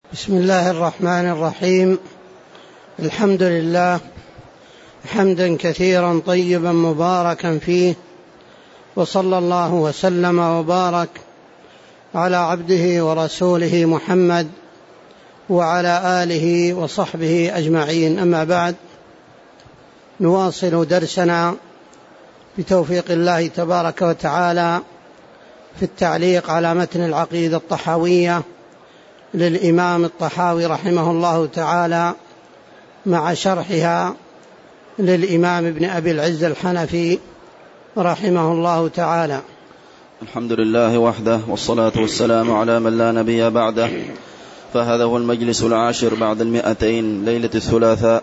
بسم الله الرحمن الرحيم. الحمد لله حمدا كثيرا طيبا مباركا فيه، وصلى الله وسلم وبارك على عبده ورسوله محمد وعلى آله وصحبه أجمعين. أما بعد، نواصل درسنا بتوفيق الله تبارك وتعالى في التعليق على متن العقيدة الطحاوية للإمام الطحاوي رحمه الله تعالى، مع شرحها للإمام ابن أبي العز الحنفي رحمه الله تعالى. الحمد لله وحده، والصلاة والسلام على من لا نبي بعده. فهذا هو المجلس العاشر بعد 200 ليلة الثلاثاء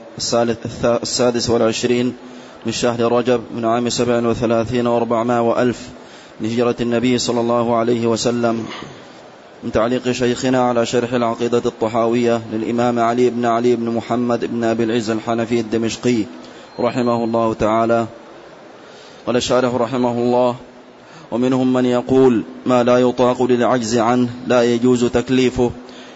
26 من شهر رجب من عام 37 و400 وألف لهجرة النبي صلى الله عليه وسلم، من تعليق شيخنا على شرح العقيدة الطحاوية للإمام علي بن محمد بن أبي العز الحنفي الدمشقي رحمه الله تعالى. قال الشارح رحمه الله: ومنهم من يقول ما لا يطاق للعجز عنه لا يجوز تكليفه،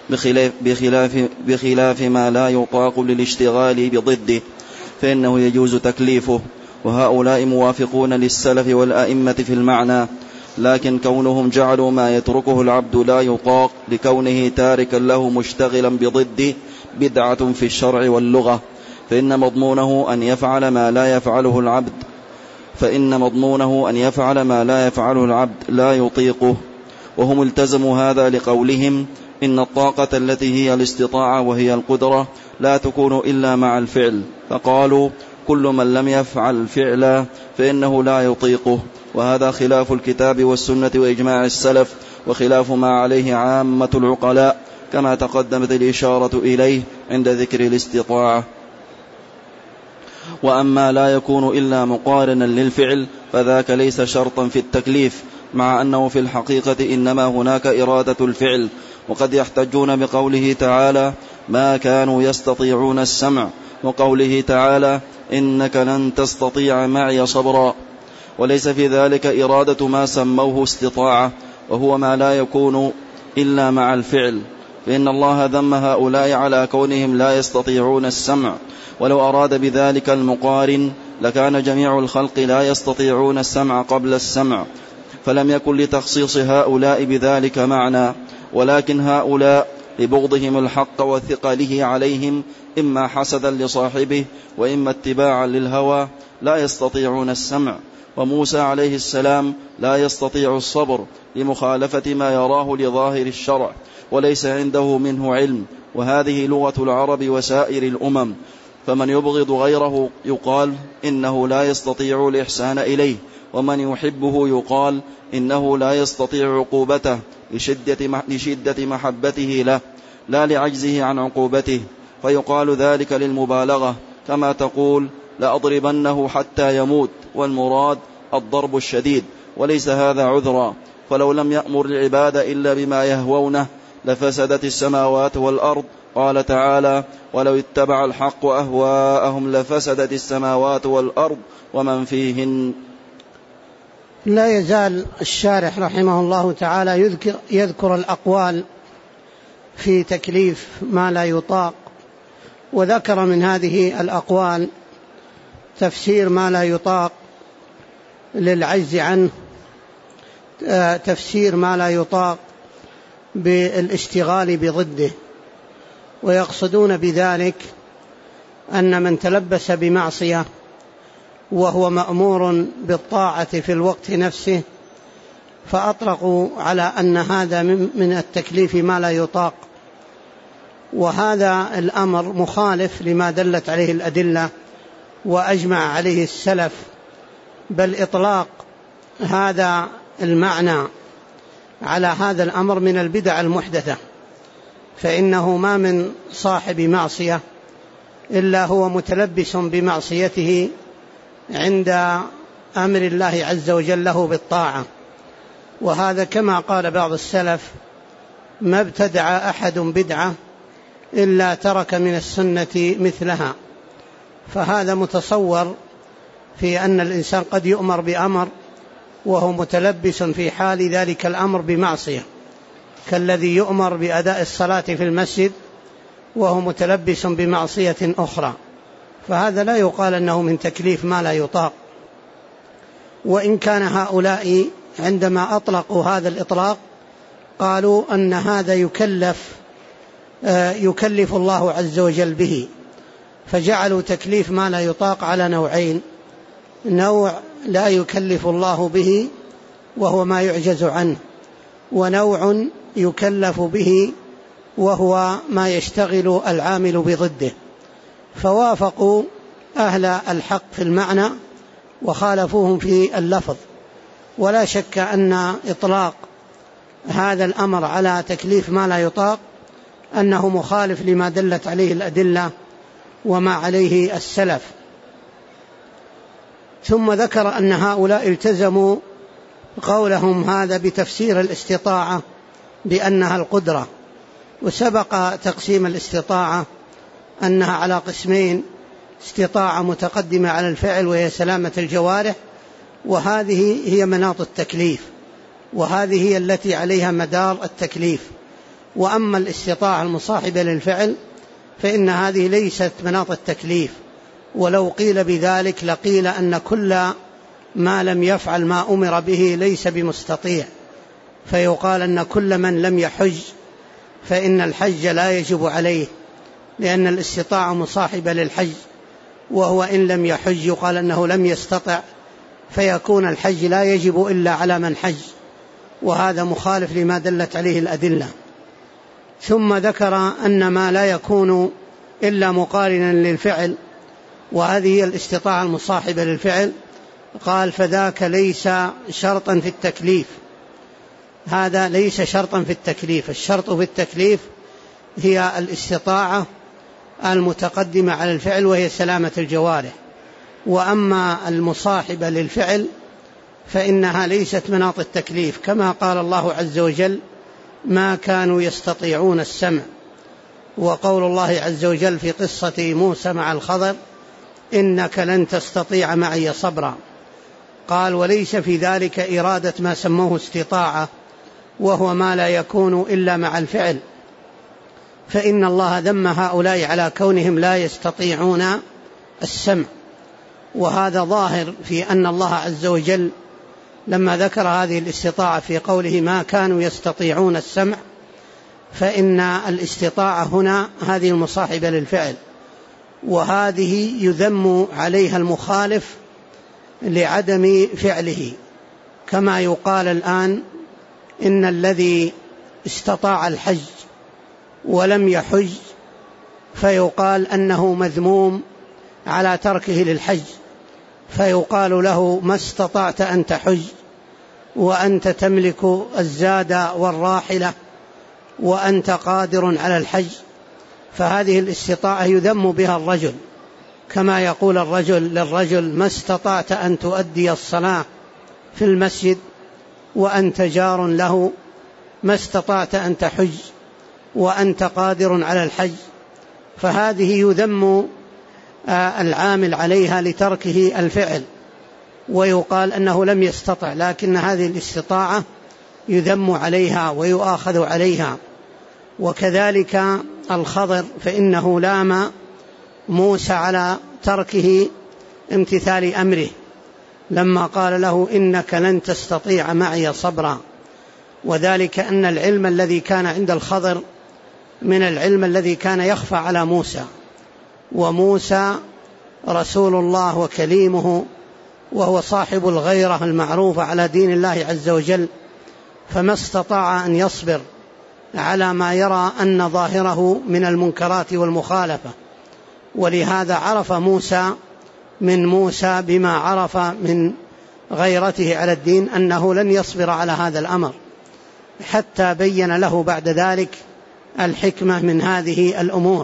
بخلاف ما لا يطاق للاشتغال بضده فإنه يجوز تكليفه، وهؤلاء موافقون للسلف والأئمة في المعنى، لكن كونهم جعلوا ما يتركه العبد لا يطاق لكونه تاركا له مشتغلا بضده بدعة في الشرع واللغة، فإن مضمونه أن يفعل ما لا يفعله العبد لا يطيقه. وهم التزموا هذا لقولهم إن الطاقة التي هي الاستطاعة وهي القدرة لا تكون إلا مع الفعل، فقالوا كل من لم يفعل الفعل فإنه لا يطيقه، وهذا خلاف الكتاب والسنة وإجماع السلف، وخلاف ما عليه عامة العقلاء، كما تقدمت الإشارة إليه عند ذكر الاستطاعة. وأما لا يكون إلا مقارنا للفعل فذاك ليس شرطا في التكليف، مع أنه في الحقيقة إنما هناك إرادة الفعل. وقد يحتجون بقوله تعالى ما كانوا يستطيعون السمع، وقوله تعالى إنك لن تستطيع معي صبرا، وليس في ذلك إرادة ما سموه استطاعة، وهو ما لا يكون إلا مع الفعل، فإن الله ذم هؤلاء على كونهم لا يستطيعون السمع، ولو أراد بذلك المقارن لكان جميع الخلق لا يستطيعون السمع قبل السمع، فلم يكن لتخصيص هؤلاء بذلك معنى، ولكن هؤلاء لبغضهم الحق وثقله عليهم إما حسدا لصاحبه وإما اتباعا للهوى لا يستطيعون السمع. وموسى عليه السلام لا يستطيع الصبر لمخالفة ما يراه لظاهر الشرع، وليس عنده منه علم، وهذه لغة العرب وسائر الأمم، فمن يبغض غيره يقال إنه لا يستطيع الإحسان إليه، ومن يحبه يقال إنه لا يستطيع عقوبته لشدة محبته له لا لعجزه عن عقوبته، فيقال ذلك للمبالغة، كما تقول لأضربنه حتى يموت، والمراد الضرب الشديد، وليس هذا عذرا، فلو لم يأمر العباد إلا بما يهوونه لفسدت السماوات والأرض. قال تعالى ولو اتبع الحق أهواءهم لفسدت السماوات والأرض ومن فيهن. لا يزال الشارح رحمه الله تعالى يذكر الأقوال في تكليف ما لا يطاق، وذكر من هذه الأقوال تفسير ما لا يطاق للعجز عنه، تفسير ما لا يطاق بالاشتغال بضده، ويقصدون بذلك أن من تلبس بمعصية وهو مأمور بالطاعة في الوقت نفسه فأطلقوا على أن هذا من التكليف ما لا يطاق، وهذا الأمر مخالف لما دلت عليه الأدلة وأجمع عليه السلف، بل إطلاق هذا المعنى على هذا الأمر من البدع المحدثة، فإنه ما من صاحب معصية إلا هو متلبس بمعصيته عند أمر الله عز وجل له بالطاعة، وهذا كما قال بعض السلف ما ابتدع أحد بدعة إلا ترك من السنة مثلها، فهذا متصور في أن الإنسان قد يؤمر بأمر وهو متلبس في حال ذلك الأمر بمعصية، كالذي يؤمر بأداء الصلاة في المسجد وهو متلبس بمعصية أخرى، فهذا لا يقال أنه من تكليف ما لا يطاق. وإن كان هؤلاء عندما أطلقوا هذا الإطلاق قالوا أن هذا يكلف الله عز وجل به، فجعلوا تكليف ما لا يطاق على نوعين: نوع لا يكلف الله به وهو ما يعجز عنه، ونوع يكلف به وهو ما يشتغل العامل بضده. فوافقوا أهل الحق في المعنى وخالفوهم في اللفظ. ولا شك أن إطلاق هذا الأمر على تكليف ما لا يطاق أنه مخالف لما دلت عليه الأدلة وما عليه السلف. ثم ذكر أن هؤلاء التزموا قولهم هذا بتفسير الاستطاعة بأنها القدرة، وسبق تقسيم الاستطاعة أنها على قسمين: استطاعة متقدمة على الفعل وهي سلامة الجوارح، وهذه هي مناط التكليف، وهذه هي التي عليها مدار التكليف. وأما الاستطاعة المصاحبة للفعل فإن هذه ليست مناط التكليف، ولو قيل بذلك لقيل أن كل ما لم يفعل ما أمر به ليس بمستطيع، فيقال أن كل من لم يحج فإن الحج لا يجب عليه، لأن الاستطاعة مصاحبة للحج، وهو إن لم يحج يقال أنه لم يستطع، فيكون الحج لا يجب إلا على من حج، وهذا مخالف لما دلت عليه الأدلة. ثم ذكر أن ما لا يكون إلا مقارنا للفعل، وهذه هي الاستطاعة المصاحبة للفعل، قال: فذاك ليس شرطا في التكليف. هذا ليس شرطا في التكليف، الشرط في التكليف هي الاستطاعة المتقدمة على الفعل وهي سلامة الجوارح، وأما المصاحبة للفعل فإنها ليست مناط التكليف، كما قال الله عز وجل: ما كانوا يستطيعون السمع. وقول الله عز وجل في قصة موسى مع الخضر: إنك لن تستطيع معي صبرا. قال: وليس في ذلك إرادة ما سموه استطاعة، وهو ما لا يكون إلا مع الفعل، فإن الله ذم هؤلاء على كونهم لا يستطيعون السمع. وهذا ظاهر في أن الله عز وجل لما ذكر هذه الاستطاعة في قوله ما كانوا يستطيعون السمع، فإن الاستطاعة هنا هذه المصاحبة للفعل، وهذه يذم عليها المخالف لعدم فعله، كما يقال الآن إن الذي استطاع الحج ولم يحج فيقال أنه مذموم على تركه للحج، فيقال له: ما استطعت أن تحج وأنت تملك الزاد والراحلة وأنت قادر على الحج. فهذه الاستطاعة يذم بها الرجل، كما يقول الرجل للرجل: ما استطعت أن تؤدي الصلاة في المسجد وأنت جار له، ما استطعت أن تحج وأنت قادر على الحج. فهذه يذم العامل عليها لتركه الفعل، ويقال أنه لم يستطع، لكن هذه الاستطاعة يذم عليها ويؤاخذ عليها. وكذلك الخضر، فإنه لام موسى على تركه امتثال أمره لما قال له: إنك لن تستطيع معي صبرا. وذلك أن العلم الذي كان عند الخضر من العلم الذي كان يخفى على موسى، وموسى رسول الله وكليمه، وهو صاحب الغيرة المعروفة على دين الله عز وجل، فما استطاع أن يصبر على ما يرى أن ظاهره من المنكرات والمخالفة. ولهذا عرف موسى من موسى بما عرف من غيرته على الدين أنه لن يصبر على هذا الأمر، حتى بين له بعد ذلك الحكمة من هذه الأمور.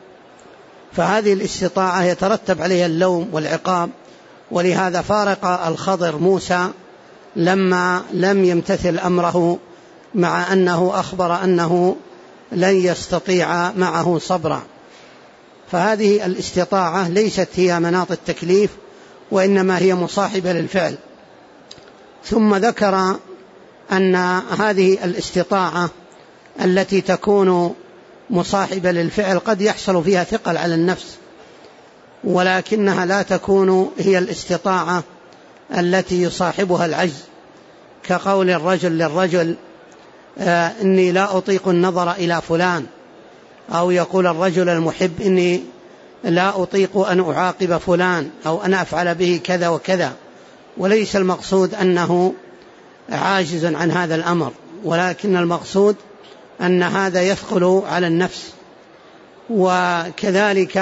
فهذه الاستطاعة يترتب عليها اللوم والعقاب، ولهذا فارق الخضر موسى لما لم يمتثل أمره، مع أنه أخبر أنه لن يستطيع معه صبرا. فهذه الاستطاعة ليست هي مناط التكليف، وإنما هي مصاحبة للفعل. ثم ذكر أن هذه الاستطاعة التي تكون مصاحبة للفعل قد يحصل فيها ثقل على النفس، ولكنها لا تكون هي الاستطاعة التي يصاحبها العجز، كقول الرجل للرجل إني لا أطيق النظر إلى فلان، أو يقول الرجل المحب إني لا أطيق أن أعاقب فلان أو أن أفعل به كذا وكذا، وليس المقصود أنه عاجز عن هذا الأمر، ولكن المقصود أن هذا يثقل على النفس. وكذلك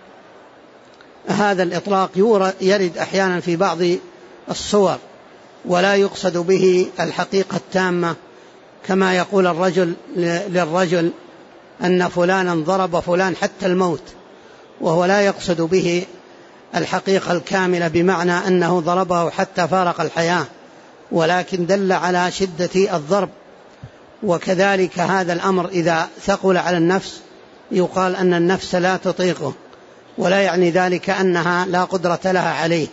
هذا الإطلاق يرد أحيانا في بعض الصور ولا يقصد به الحقيقة التامة، كما يقول الرجل للرجل أن فلانا ضرب فلان حتى الموت، وهو لا يقصد به الحقيقة الكاملة بمعنى أنه ضربه حتى فارق الحياة، ولكن دل على شدة الضرب. وكذلك هذا الأمر إذا ثقل على النفس يقال أن النفس لا تطيقه، ولا يعني ذلك أنها لا قدرة لها عليه.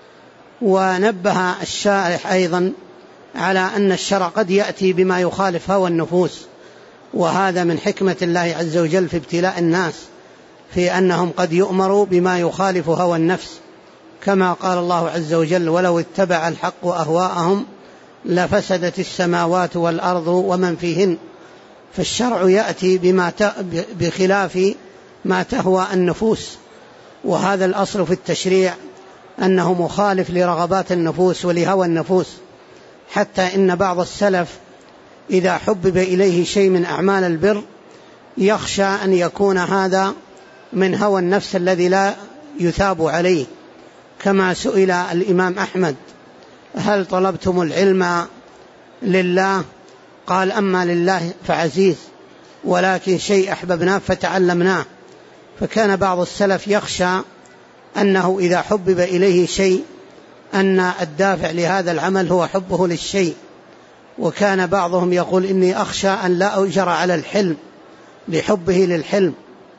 ونبه الشارح أيضا على أن الشرع قد يأتي بما يخالف هوى النفوس، وهذا من حكمة الله عز وجل في ابتلاء الناس، في أنهم قد يؤمروا بما يخالف هوى النفس، كما قال الله عز وجل ولو اتبع الحق أهواءهم لفسدت السماوات والأرض ومن فيهن. فالشرع يأتي بخلاف ما تهوى النفوس، وهذا الأصل في التشريع أنه مخالف لرغبات النفوس ولهوى النفوس، حتى إن بعض السلف إذا حبب إليه شيء من أعمال البر يخشى أن يكون هذا من هوى النفس الذي لا يثاب عليه، كما سئل الإمام أحمد هل طلبتم العلم لله؟ قال أما لله فعزيز، ولكن شيء أحببناه فتعلمناه. فكان بعض السلف يخشى أنه إذا حبب إليه شيء أن الدافع لهذا العمل هو حبه للشيء، وكان بعضهم يقول إني أخشى أن لا أؤجر على الحلم لحبه للحلم،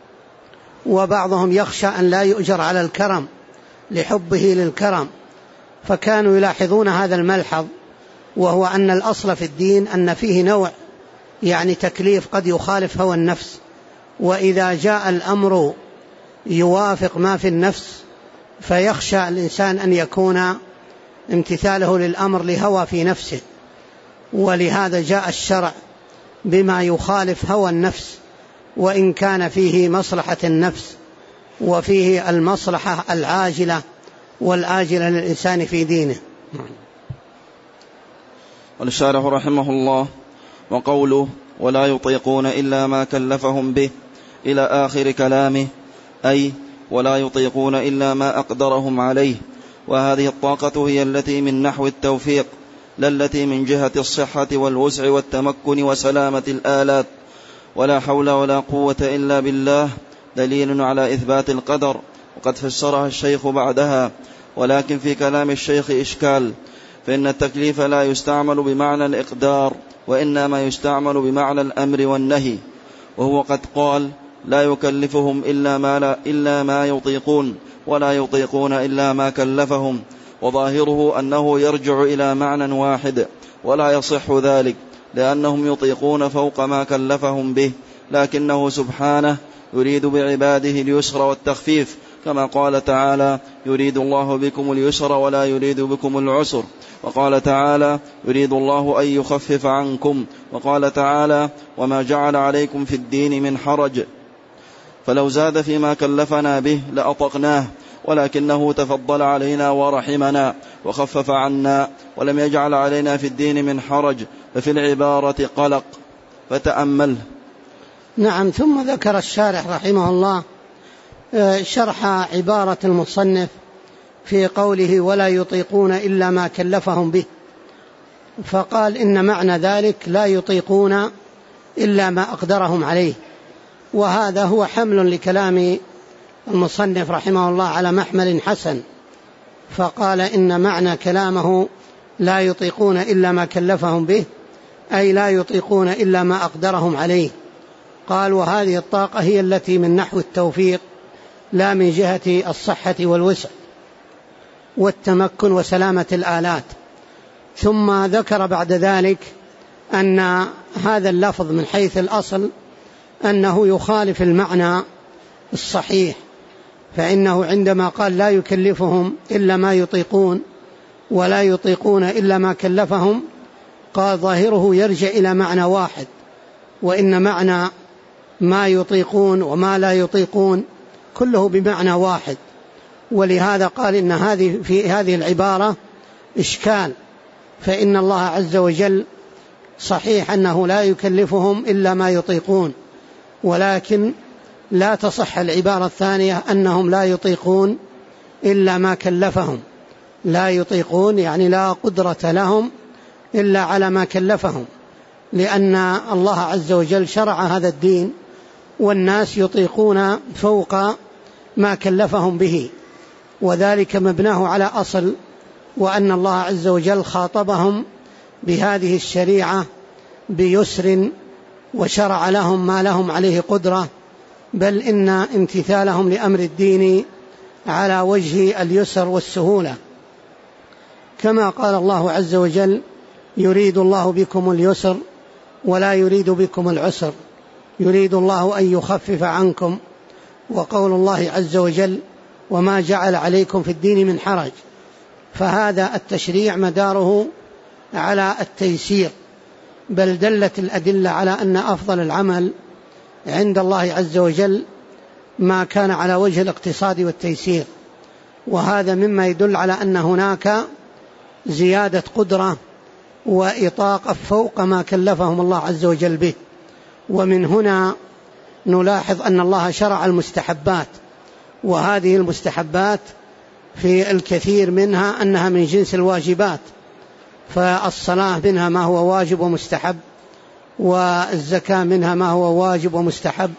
وبعضهم يخشى أن لا يؤجر على الكرم لحبه للكرم. فكانوا يلاحظون هذا الملحظ، وهو أن الأصل في الدين أن فيه نوع يعني تكليف قد يخالف هوى النفس، وإذا جاء الأمر يوافق ما في النفس فيخشى الإنسان أن يكون امتثاله للأمر لهوى في نفسه، ولهذا جاء الشرع بما يخالف هوى النفس، وإن كان فيه مصلحة النفس وفيه المصلحة العاجلة والآجلة للإنسان في دينه. والشارح رحمه الله وقوله ولا يطيقون إلا ما كلفهم به إلى آخر كلامه، أي ولا يطيقون إلا ما أقدرهم عليه، وهذه الطاقة هي التي من نحو التوفيق، لا التي من جهة الصحة والوسع والتمكن وسلامة الآلات. ولا حول ولا قوة إلا بالله دليل على إثبات القدر، وقد فسرها الشيخ بعدها. ولكن في كلام الشيخ إشكال، فإن التكليف لا يستعمل بمعنى الإقدار، وإنما يستعمل بمعنى الأمر والنهي، وهو قد قال لا يكلفهم إلا ما يطيقون، ولا يطيقون إلا ما كلفهم، وظاهره أنه يرجع إلى معنى واحد، ولا يصح ذلك، لأنهم يطيقون فوق ما كلفهم به، لكنه سبحانه يريد بعباده اليسر والتخفيف، كما قال تعالى يريد الله بكم اليسر ولا يريد بكم العسر، وقال تعالى يريد الله أن يخفف عنكم، وقال تعالى وما جعل عليكم في الدين من حرج، فلو زاد فيما كلفنا به لأطقناه، ولكنه تفضل علينا ورحمنا وخفف عنا، ولم يجعل علينا في الدين من حرج، ففي العبارة قلق، فتأمله. نعم. ثم ذكر الشارح رحمه الله شرح عبارة المصنف في قوله ولا يطيقون إلا ما كلفهم به، فقال إن معنى ذلك لا يطيقون إلا ما أقدرهم عليه، وهذا هو حمل لكلام المصنف رحمه الله على محمل حسن، فقال إن معنى كلامه لا يطيقون إلا ما كلفهم به، أي لا يطيقون إلا ما أقدرهم عليه. قال وهذه الطاقة هي التي من نحو التوفيق، لا من جهة الصحة والوسع والتمكن وسلامة الآلات. ثم ذكر بعد ذلك أن هذا اللفظ من حيث الأصل أنه يخالف المعنى الصحيح، فإنه عندما قال لا يكلفهم إلا ما يطيقون ولا يطيقون إلا ما كلفهم، قال ظاهره يرجع إلى معنى واحد، وإن معنى ما يطيقون وما لا يطيقون كله بمعنى واحد. ولهذا قال إن في هذه العبارة إشكال، فإن الله عز وجل صحيح أنه لا يكلفهم إلا ما يطيقون، ولكن لا تصح العبارة الثانية أنهم لا يطيقون إلا ما كلفهم. لا يطيقون يعني لا قدرة لهم إلا على ما كلفهم، لأن الله عز وجل شرع هذا الدين والناس يطيقون فوق ما كلفهم به، وذلك مبناه على أصل، وأن الله عز وجل خاطبهم بهذه الشريعة بيسر وشرع لهم ما لهم عليه قدرة، بل إن امتثالهم لأمر الدين على وجه اليسر والسهولة، كما قال الله عز وجل يريد الله بكم اليسر ولا يريد بكم العسر، يريد الله أن يخفف عنكم. وقول الله عز وجل وما جعل عليكم في الدين من حرج، فهذا التشريع مداره على التيسير، بل دلت الأدلة على أن أفضل العمل عند الله عز وجل ما كان على وجه الاقتصاد والتيسير، وهذا مما يدل على أن هناك زيادة قدرة وإطاقة فوق ما كلفهم الله عز وجل به. ومن هنا نلاحظ أن الله شرع المستحبات، وهذه المستحبات في الكثير منها أنها من جنس الواجبات، فالصلاة منها ما هو واجب ومستحب، والزكاة منها ما هو واجب ومستحب،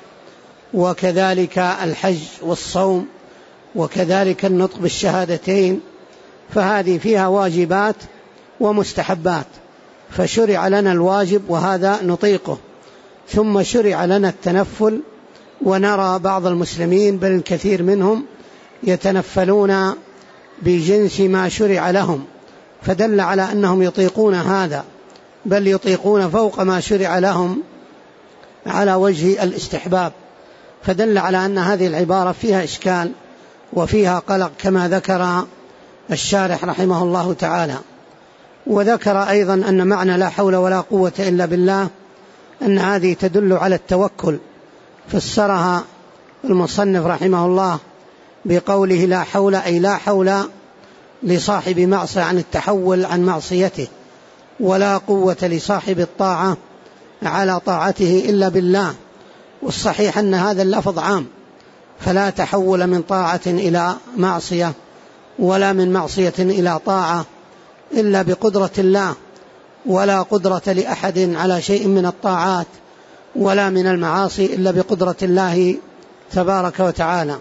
وكذلك الحج والصوم، وكذلك النطق بالشهادتين، فهذه فيها واجبات ومستحبات، فشرع لنا الواجب وهذا نطيقه، ثم شرع لنا التنفل، ونرى بعض المسلمين بل الكثير منهم يتنفلون بجنس ما شرع لهم، فدل على أنهم يطيقون هذا، بل يطيقون فوق ما شرع لهم على وجه الاستحباب، فدل على أن هذه العبارة فيها إشكال وفيها قلق كما ذكر الشارح رحمه الله تعالى. وذكر أيضا أن معنى لا حول ولا قوة إلا بالله أن هذه تدل على التوكل، فسرها المصنف رحمه الله بقوله لا حول، أي لا حول لصاحب معصية عن التحول عن معصيته، ولا قوة لصاحب الطاعة على طاعته إلا بالله. والصحيح أن هذا اللفظ عام، فلا تحول من طاعة إلى معصية ولا من معصية إلى طاعة إلا بقدرة الله، ولا قدرة لأحد على شيء من الطاعات ولا من المعاصي إلا بقدرة الله تبارك وتعالى.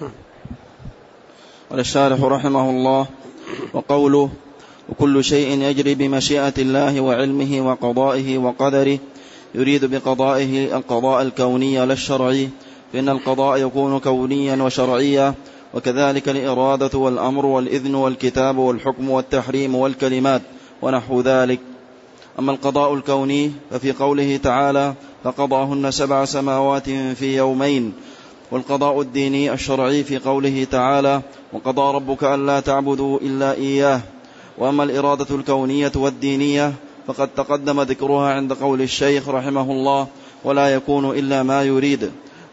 قال الشارح رحمه الله: وقوله وكل شيء يجري بمشيئة الله وعلمه وقضائه وقدره، يريد بقضائه القضاء الكوني لا الشرعي، فإن القضاء يكون كونيا وشرعيا، وكذلك الإرادة والأمر والإذن والكتاب والحكم والتحريم والكلمات ونحو ذلك. أما القضاء الكوني ففي قوله تعالى فقضاهن 7 سماوات في يومين، والقضاء الديني الشرعي في قوله تعالى وقضى ربك ألا تعبدوا إلا إياه. وأما الإرادة الكونية والدينية فقد تقدم ذكرها عند قول الشيخ رحمه الله ولا يكون إلا ما يريد.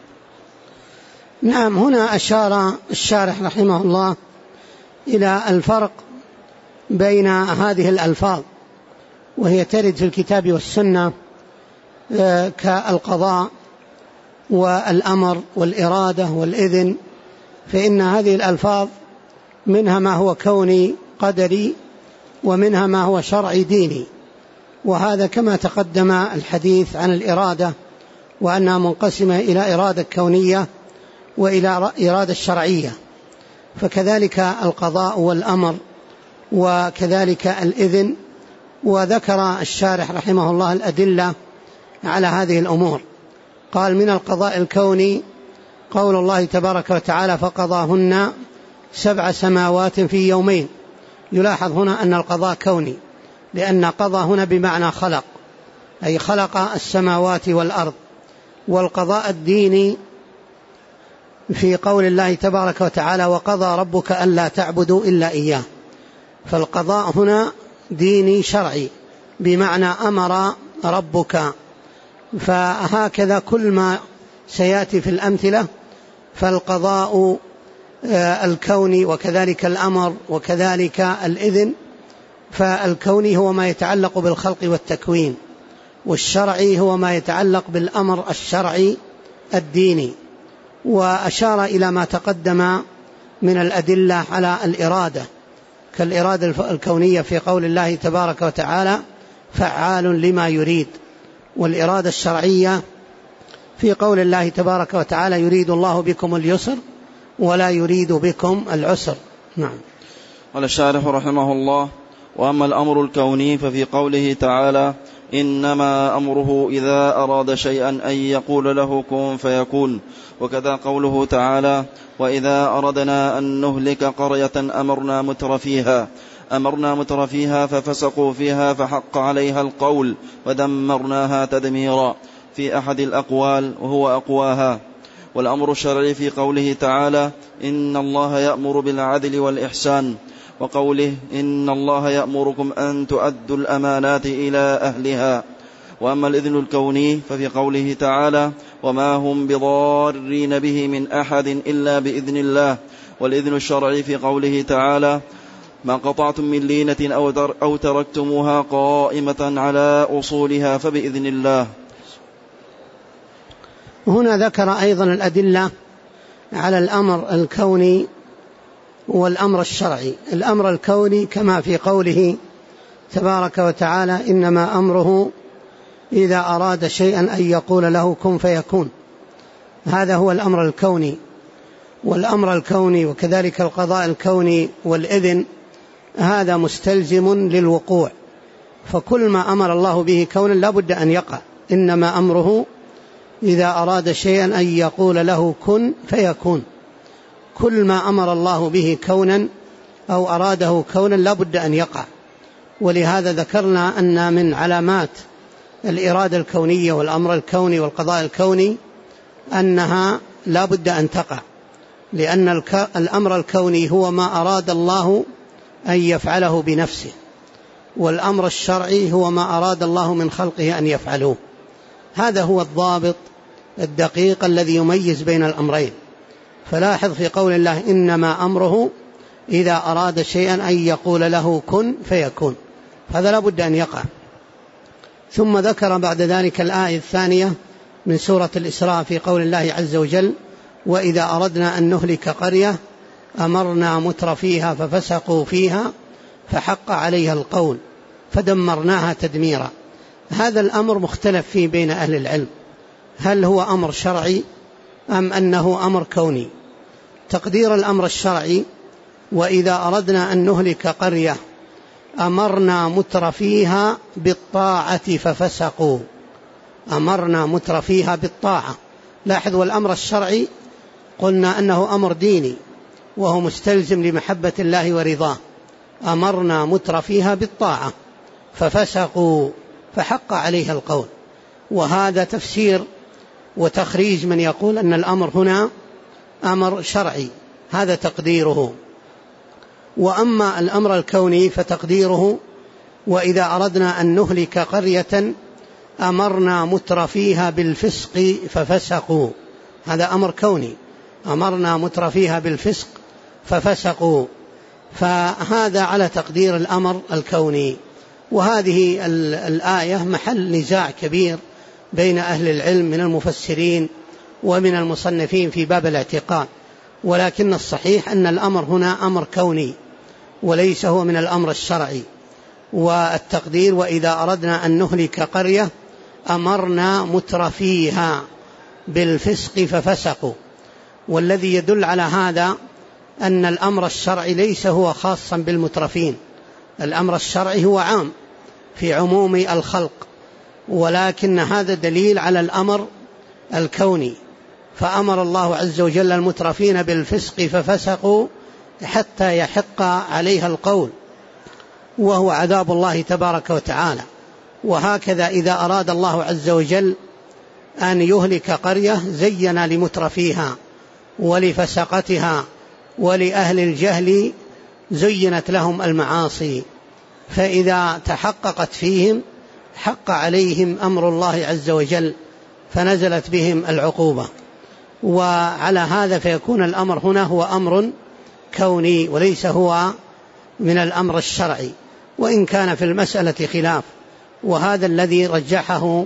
نعم، هنا أشار الشارح رحمه الله إلى الفرق بين هذه الألفاظ، وهي ترد في الكتاب والسنة كالقضاء والأمر والإرادة والإذن، فإن هذه الألفاظ منها ما هو كوني قدري ومنها ما هو شرعي ديني، وهذا كما تقدم الحديث عن الإرادة وأنها منقسمة إلى إرادة كونية وإلى إرادة شرعية، فكذلك القضاء والأمر وكذلك الإذن. وذكر الشارح رحمه الله الأدلة على هذه الأمور، قال من القضاء الكوني قول الله تبارك وتعالى فقضاهن 7 سماوات في يومين. يلاحظ هنا أن القضاء كوني، لأن قضى هنا بمعنى خلق، أي خلق السماوات والأرض. والقضاء الديني في قول الله تبارك وتعالى وقضى ربك ألا تعبدوا إلا إياه، فالقضاء هنا ديني شرعي بمعنى أمر ربك. فهكذا كل ما سيأتي في الأمثلة، فالقضاء الكوني وكذلك الأمر وكذلك الإذن. فالكوني هو ما يتعلق بالخلق والتكوين، والشرعي هو ما يتعلق بالأمر الشرعي الديني. وأشار إلى ما تقدم من الأدلة على الإرادة، كالإرادة الكونية في قول الله تبارك وتعالى فعال لما يريد، والإرادة الشرعية في قول الله تبارك وتعالى يريد الله بكم اليسر ولا يريد بكم العسر. نعم. قال الشارح رحمه الله: وأما الأمر الكوني ففي قوله تعالى إنما أمره إذا أراد شيئا أن يقول له كن فيكون، وكذا قوله تعالى وإذا أردنا أن نهلك قرية أمرنا متر فيها ففسقوا فيها فحق عليها القول ودمرناها تدميرا في أحد الأقوال وهو أقواها. والأمر الشرعي في قوله تعالى إن الله يأمر بالعدل والإحسان، وقوله إن الله يأمركم أن تؤدوا الأمانات إلى أهلها. وأما الإذن الكوني ففي قوله تعالى وما هم بضارين به من أحد إلا بإذن الله. والإذن الشرعي في قوله تعالى ما قطعتم من لينة أو تركتموها قائمة على أصولها فبإذن الله. هنا ذكر أيضا الأدلة على الأمر الكوني والأمر الشرعي. الأمر الكوني كما في قوله تبارك وتعالى إنما أمره إذا أراد شيئا أن يقول له كن فيكون، هذا هو الأمر الكوني. والأمر الكوني وكذلك القضاء الكوني والإذن هذا مستلزم للوقوع، فكل ما أمر الله به كونا لا بد أن يقع. إنما أمره إذا أراد شيئا أن يقول له كن فيكون، كل ما أمر الله به كونا أو أراده كونا لا بد أن يقع. ولهذا ذكرنا أن من علامات الإرادة الكونية والأمر الكوني والقضاء الكوني أنها لا بد أن تقع، لأن الأمر الكوني هو ما أراد الله أن يفعله بنفسه، والأمر الشرعي هو ما أراد الله من خلقه أن يفعلوه. هذا هو الضابط الدقيق الذي يميز بين الأمرين. فلاحظ في قول الله إنما أمره إذا أراد شيئا أن يقول له كن فيكون، هذا لا بد أن يقع. ثم ذكر بعد ذلك الآية الثانية من سورة الإسراء في قول الله عز وجل وإذا أردنا أن نهلك قرية أمرنا متر فيها ففسقوا فيها فحق عليها القول فدمرناها تدميرا. هذا الأمر مختلف فيه بين أهل العلم، هل هو أمر شرعي أم أنه أمر كوني؟ تقدير الأمر الشرعي وإذا أردنا أن نهلك قرية أمرنا متر فيها بالطاعة ففسقوا، أمرنا متر فيها بالطاعة. لاحظ، والأمر الشرعي قلنا أنه أمر ديني وهو مستلزم لمحبة الله ورضاه. أمرنا متر فيها بالطاعة ففسقوا فحق عليها القول. وهذا تفسير وتخريج من يقول أن الأمر هنا أمر شرعي، هذا تقديره. وأما الأمر الكوني فتقديره وإذا أردنا أن نهلك قرية أمرنا متر فيها بالفسق ففسقوا، هذا أمر كوني، أمرنا متر فيها بالفسق ففسقوا، فهذا على تقدير الأمر الكوني. وهذه الآية محل نزاع كبير بين أهل العلم من المفسرين ومن المصنفين في باب الاعتقاد، ولكن الصحيح أن الأمر هنا أمر كوني وليس هو من الأمر الشرعي. والتقدير وإذا أردنا أن نهلك قرية أمرنا متر فيها بالفسق ففسقوا. والذي يدل على هذا أن الأمر الشرعي ليس هو خاصا بالمترفين، الأمر الشرعي هو عام في عموم الخلق، ولكن هذا دليل على الأمر الكوني. فأمر الله عز وجل المترفين بالفسق ففسقوا حتى يحق عليها القول وهو عذاب الله تبارك وتعالى. وهكذا إذا أراد الله عز وجل أن يهلك قرية زين لمترفيها ولفسقتها ولأهل الجهل زينت لهم المعاصي، فإذا تحققت فيهم حق عليهم أمر الله عز وجل فنزلت بهم العقوبة. وعلى هذا فيكون الأمر هنا هو أمر كوني وليس هو من الأمر الشرعي، وإن كان في المسألة خلاف، وهذا الذي رجحه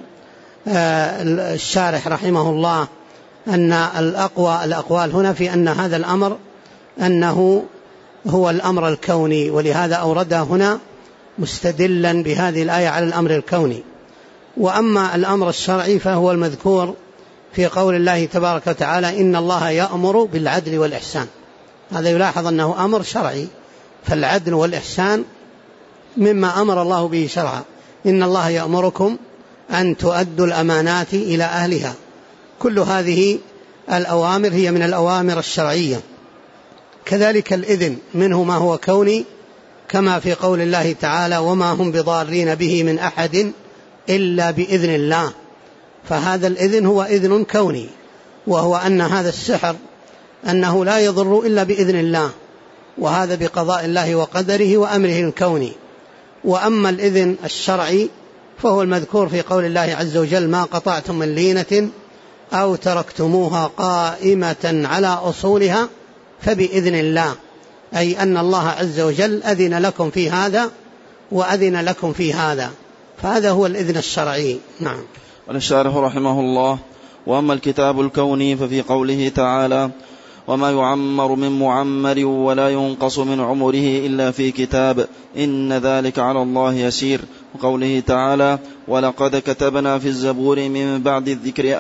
الشارح رحمه الله، أن الأقوال هنا في أن هذا الأمر أنه هو الأمر الكوني، ولهذا أوردها هنا مستدلا بهذه الآية على الأمر الكوني. وأما الأمر الشرعي فهو المذكور في قول الله تبارك وتعالى إن الله يأمر بالعدل والإحسان. هذا يلاحظ أنه أمر شرعي، فالعدل والإحسان مما أمر الله به شرعا. إن الله يأمركم أن تؤدوا الأمانات إلى أهلها. كل هذه الأوامر هي من الأوامر الشرعية. كذلك الإذن منه ما هو كوني، كما في قول الله تعالى وما هم بضارين به من أحد إلا بإذن الله، فهذا الإذن هو إذن كوني، وهو أن هذا السحر أنه لا يضر إلا بإذن الله، وهذا بقضاء الله وقدره وأمره الكوني. وأما الإذن الشرعي فهو المذكور في قول الله عز وجل ما قطعتم من لينة أو تركتموها قائمة على أصولها فبإذن الله، أي أن الله عز وجل أذن لكم في هذا وأذن لكم في هذا، فهذا هو الإذن الشرعي. نعم. والشارح رحمه الله: وأما الكتاب الكوني ففي قوله تعالى وما يعمر من معمر ولا ينقص من عمره إلا في كتاب إن ذلك على الله يسير، وقوله تعالى ولقد كتبنا في الزبور من بعد الذكر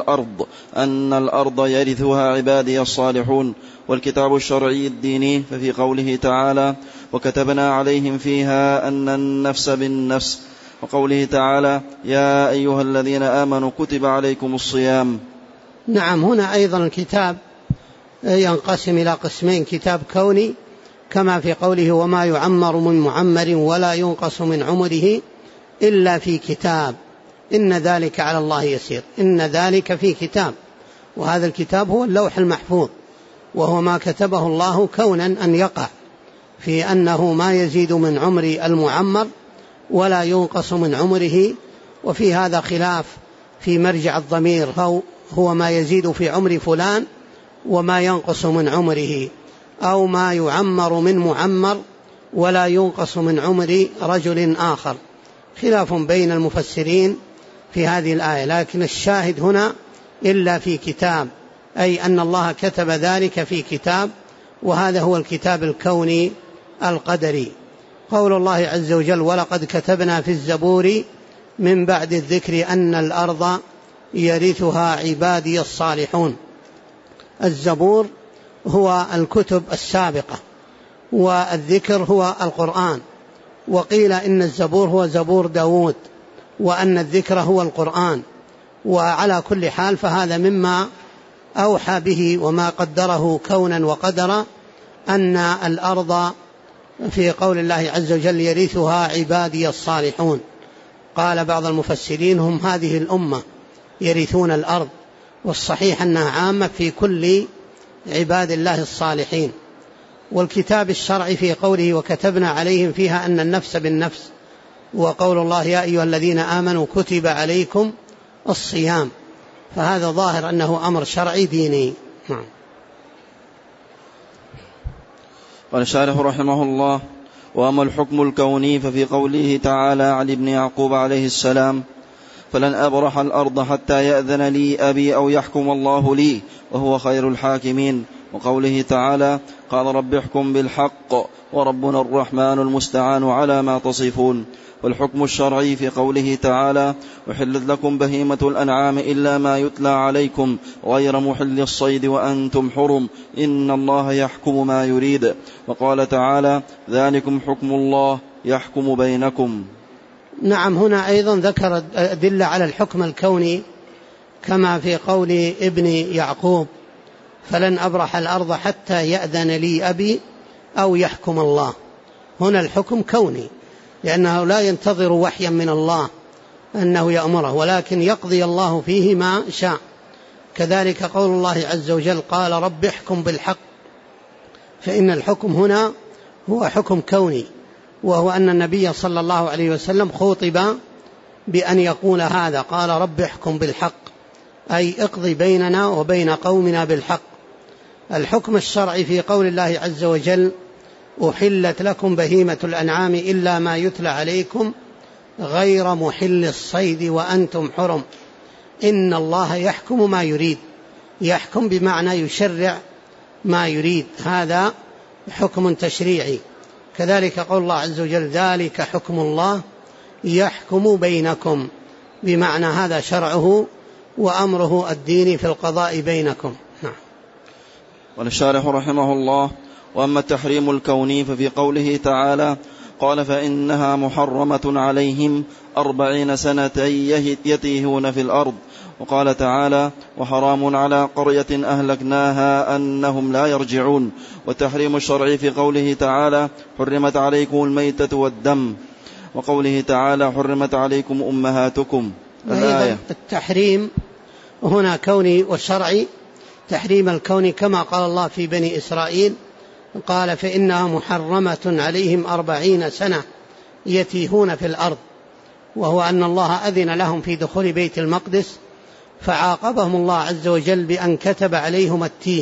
أن الأرض يرثها عبادي الصالحون. والكتاب الشرعي الديني ففي قوله تعالى وكتبنا عليهم فيها أن النفس بالنفس، وقوله تعالى يا أيها الذين آمنوا كتب عليكم الصيام. نعم، هنا أيضا الكتاب ينقسم إلى قسمين: كتاب كوني كما في قوله وما يعمر من معمر ولا ينقص من عمره إلا في كتاب إن ذلك على الله يسير. إن ذلك في كتاب، وهذا الكتاب هو اللوح المحفوظ، وهو ما كتبه الله كونا أن يقع، في أنه ما يزيد من عمر المعمر ولا ينقص من عمره. وفي هذا خلاف في مرجع الضمير، هو ما يزيد في عمر فلان وما ينقص من عمره، أو ما يعمر من معمر ولا ينقص من عمر رجل آخر. خلاف بين المفسرين في هذه الآية، لكن الشاهد هنا إلا في كتاب، أي أن الله كتب ذلك في كتاب، وهذا هو الكتاب الكوني القدري. قول الله عز وجل ولقد كتبنا في الزبور من بعد الذكر أن الأرض يرثها عبادي الصالحون. الزبور هو الكتب السابقة، والذكر هو القرآن، وقيل إن الزبور هو زبور داود، وأن الذكر هو القرآن. وعلى كل حال فهذا مما أوحى به وما قدره كونا وقدرا، أن الأرض في قول الله عز وجل يرثها عبادي الصالحون. قال بعض المفسرين هم هذه الأمة يرثون الأرض، والصحيح أنها عامة في كل عباد الله الصالحين. والكتاب الشرعي في قوله وكتبنا عليهم فيها أن النفس بالنفس، وقول الله يا أيها الذين آمنوا كتب عليكم الصيام، فهذا ظاهر أنه أمر شرعي ديني. قال الشارح رحمه الله: وأما الحكم الكوني ففي قوله تعالى عن ابن يعقوب عليه السلام فلن أبرح الأرض حتى يأذن لي أبي أو يحكم الله لي وهو خير الحاكمين، وقوله تعالى قال رب احكم بالحق وربنا الرحمن المستعان على ما تصفون. والحكم الشرعي في قوله تعالى أحلت لكم بهيمة الأنعام إلا ما يتلى عليكم غير محل الصيد وأنتم حرم إن الله يحكم ما يريد. وقال تعالى ذلكم حكم الله يحكم بينكم. نعم، هنا أيضا ذكر أدلة على الحكم الكوني كما في قول ابن يعقوب فلن أبرح الأرض حتى يأذن لي أبي أو يحكم الله. هنا الحكم كوني، لأنه لا ينتظر وحيا من الله، أنه يأمره، ولكن يقضي الله فيه ما شاء. كذلك قول الله عز وجل قال رب احكم بالحق، فإن الحكم هنا هو حكم كوني، وهو أن النبي صلى الله عليه وسلم خوطب بأن يقول هذا، قال رب احكم بالحق، أي اقضي بيننا وبين قومنا بالحق. الحكم الشرعي في قول الله عز وجل أحلت لكم بهيمة الأنعام إلا ما يتلى عليكم غير محل الصيد وأنتم حرم، إن الله يحكم ما يريد. يحكم بمعنى يشرع ما يريد، هذا حكم تشريعي. كذلك قول الله عز وجل ذلك حكم الله يحكم بينكم، بمعنى هذا شرعه وأمره الديني في القضاء بينكم. والشارح رحمه الله: وأما التحريم الكوني ففي قوله تعالى قال فإنها محرمة عليهم 40 سنة يتيهون في الأرض، وقال تعالى وحرام على قرية أهلكناها أنهم لا يرجعون. والتحريم الشرعي في قوله تعالى حرمت عليكم الميتة والدم، وقوله تعالى حرمت عليكم أمهاتكم الآية. التحريم هنا كوني وشرعي. تحريم الكوني كما قال الله في بني إسرائيل قال فإنها محرمة عليهم 40 سنة يتيهون في الأرض، وهو أن الله أذن لهم في دخول بيت المقدس، فعاقبهم الله عز وجل بأن كتب عليهم التيه،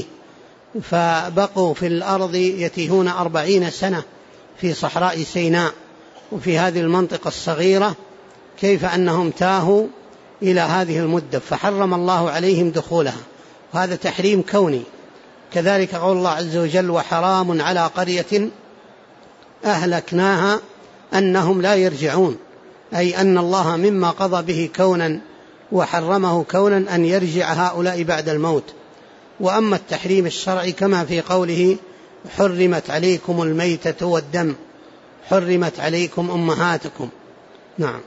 فبقوا في الأرض يتيهون 40 سنة في صحراء سيناء وفي هذه المنطقة الصغيرة، كيف أنهم تاهوا إلى هذه المدة، فحرم الله عليهم دخولها، وهذا تحريم كوني. كذلك قول الله عز وجل وحرام على قرية أهلكناها أنهم لا يرجعون، أي أن الله مما قضى به كونا وحرمه كونا أن يرجع هؤلاء بعد الموت. وأما التحريم الشرعي كما في قوله حرمت عليكم الميتة والدم، حرمت عليكم أمهاتكم. نعم.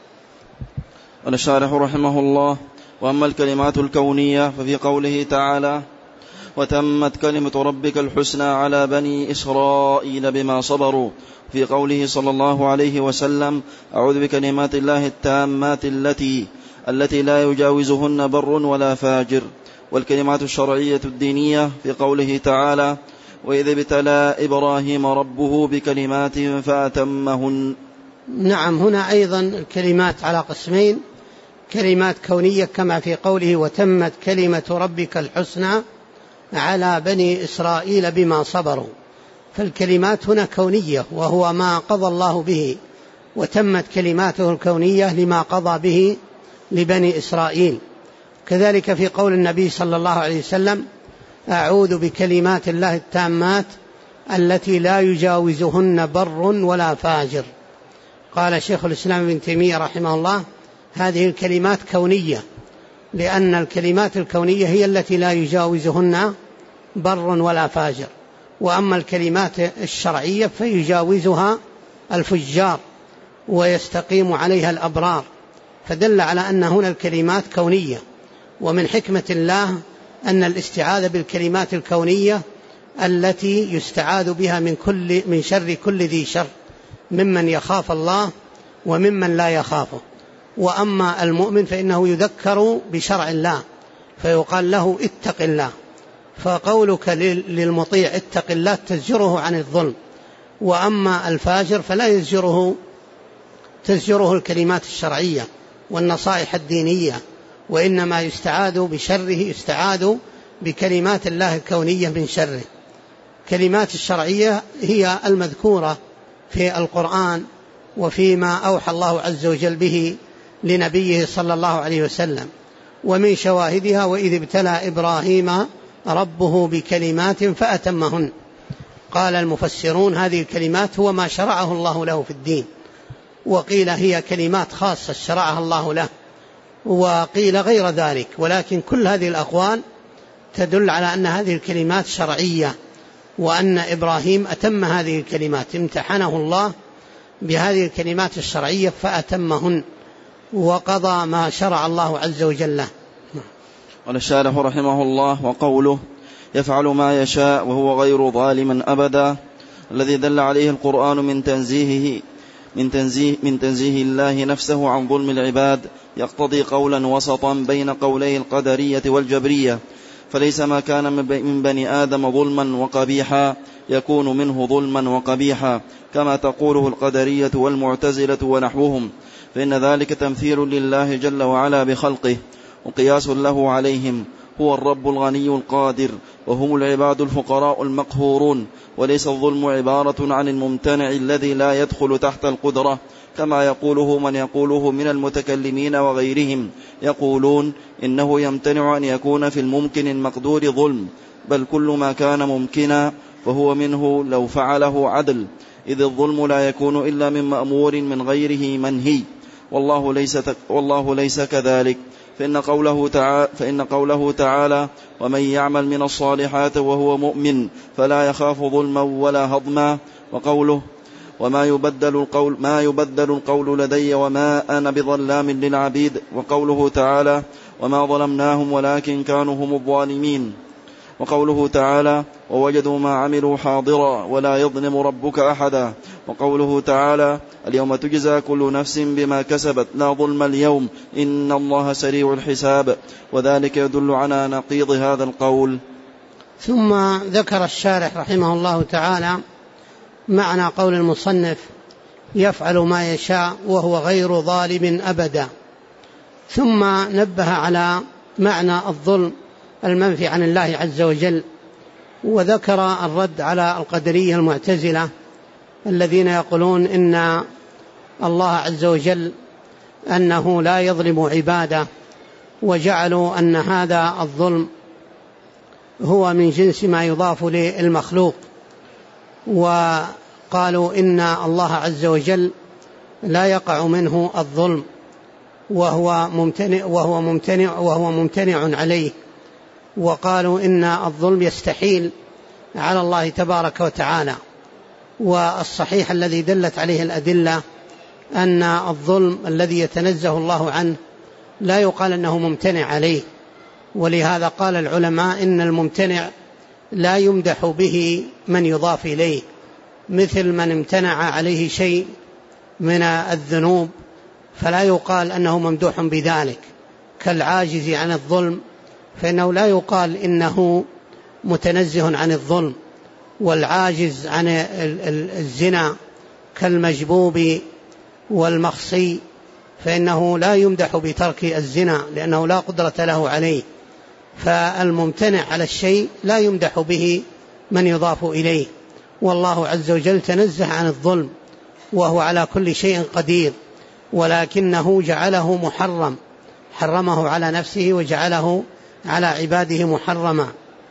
والشارح رحمه الله: وأما الكلمات الكونية ففي قوله تعالى وتمت كلمة ربك الحسنى على بني إسرائيل بما صبروا، في قوله صلى الله عليه وسلم أعوذ بكلمات الله التامات التي لا يجاوزهن بر ولا فاجر. والكلمات الشرعية الدينية في قوله تعالى وإذ ابتلى إبراهيم ربه بكلمات فأتمهن. نعم، هنا أيضا الكلمات على قسمين: كلمات كونية كما في قوله وتمت كلمة ربك الحسنى على بني إسرائيل بما صبروا، فالكلمات هنا كونية وهو ما قضى الله به، وتمت كلماته الكونية لما قضى به لبني إسرائيل. كذلك في قول النبي صلى الله عليه وسلم أعوذ بكلمات الله التامات التي لا يجاوزهن بر ولا فاجر. قال شيخ الإسلام ابن تيمية رحمه الله هذه الكلمات كونية، لأن الكلمات الكونية هي التي لا يجاوزهن بر ولا فاجر، وأما الكلمات الشرعية فيجاوزها الفجار ويستقيم عليها الأبرار، فدل على أن هنا الكلمات كونية. ومن حكمة الله أن الاستعاذة بالكلمات الكونية التي يستعاذ بها من شر كل ذي شر، ممن يخاف الله وممن لا يخافه. وأما المؤمن فإنه يذكر بشرع الله فيقال له اتق الله، فقولك للمطيع اتق الله تزجره عن الظلم، وأما الفاجر فلا تزجره الكلمات الشرعية والنصائح الدينية، وإنما يستعاذ بشره، يستعاذ بكلمات الله الكونية من شره. كلمات الشرعية هي المذكورة في القرآن وفيما أوحى الله عز وجل به لنبيه صلى الله عليه وسلم، ومن شواهدها وإذ ابتلى إبراهيم ربه بكلمات فأتمهن. قال المفسرون هذه الكلمات هو ما شرعه الله له في الدين، وقيل هي كلمات خاصة شرعها الله له، وقيل غير ذلك، ولكن كل هذه الأقوال تدل على أن هذه الكلمات شرعية، وأن إبراهيم أتم هذه الكلمات، امتحنه الله بهذه الكلمات الشرعية فأتمهن وقضى ما شرع الله عز وجل له. قال الشارح رحمه الله وقوله يفعل ما يشاء وهو غير ظالم أبدا الذي دل عليه القرآن من تنزيهه من تنزيه الله نفسه عن ظلم العباد يقتضي قولا وسطا بين قولي القدرية والجبرية، فليس ما كان من بني آدم ظلما وقبيحا يكون منه ظلما وقبيحا كما تقوله القدرية والمعتزلة ونحوهم، فإن ذلك تمثيل لله جل وعلا بخلقه وقياس له عليهم. هو الرب الغني القادر وهم العباد الفقراء المقهورون، وليس الظلم عبارة عن الممتنع الذي لا يدخل تحت القدرة كما يقوله من يقوله من المتكلمين وغيرهم، يقولون إنه يمتنع أن يكون في الممكن المقدور ظلم، بل كل ما كان ممكنا فهو منه لو فعله عدل، إذ الظلم لا يكون إلا من مأمور من غيره منهي، والله ليس كذلك. فإن قوله تعالى ومن يعمل من الصالحات وهو مؤمن فلا يخاف ظلما ولا هضما، وقوله ما يبدل القول لدي وما أنا بظلام للعبيد، وقوله تعالى وما ظلمناهم ولكن كانوا هم الظالمين، وقوله تعالى ووجدوا ما عملوا حاضرا ولا يظلم ربك أحدا، وقوله تعالى اليوم تجزى كل نفس بما كسبت لا ظلم اليوم إن الله سريع الحساب، وذلك يدل على نقيض هذا القول. ثم ذكر الشارح رحمه الله تعالى معنى قول المصنف يفعل ما يشاء وهو غير ظالم أبدا، ثم نبه على معنى الظلم المنفي عن الله عز وجل، وذكر الرد على القدرية المعتزلة الذين يقولون إن الله عز وجل أنه لا يظلم عباده، وجعلوا أن هذا الظلم هو من جنس ما يضاف للمخلوق، وقالوا إن الله عز وجل لا يقع منه الظلم وهو ممتنع عليه، وقالوا إن الظلم يستحيل على الله تبارك وتعالى. والصحيح الذي دلت عليه الأدلة أن الظلم الذي يتنزه الله عنه لا يقال أنه ممتنع عليه، ولهذا قال العلماء إن الممتنع لا يمدح به من يضاف إليه، مثل من امتنع عليه شيء من الذنوب فلا يقال أنه ممدوح بذلك، كالعاجز عن الظلم فإنه لا يقال إنه متنزه عن الظلم، والعاجز عن الزنا كالمجبوب والمخصي فإنه لا يمدح بترك الزنا لأنه لا قدرة له عليه، فالممتنع على الشيء لا يمدح به من يضاف إليه. والله عز وجل تنزه عن الظلم وهو على كل شيء قدير، ولكنه جعله محرم، حرمه على نفسه وجعله على عباده محرما.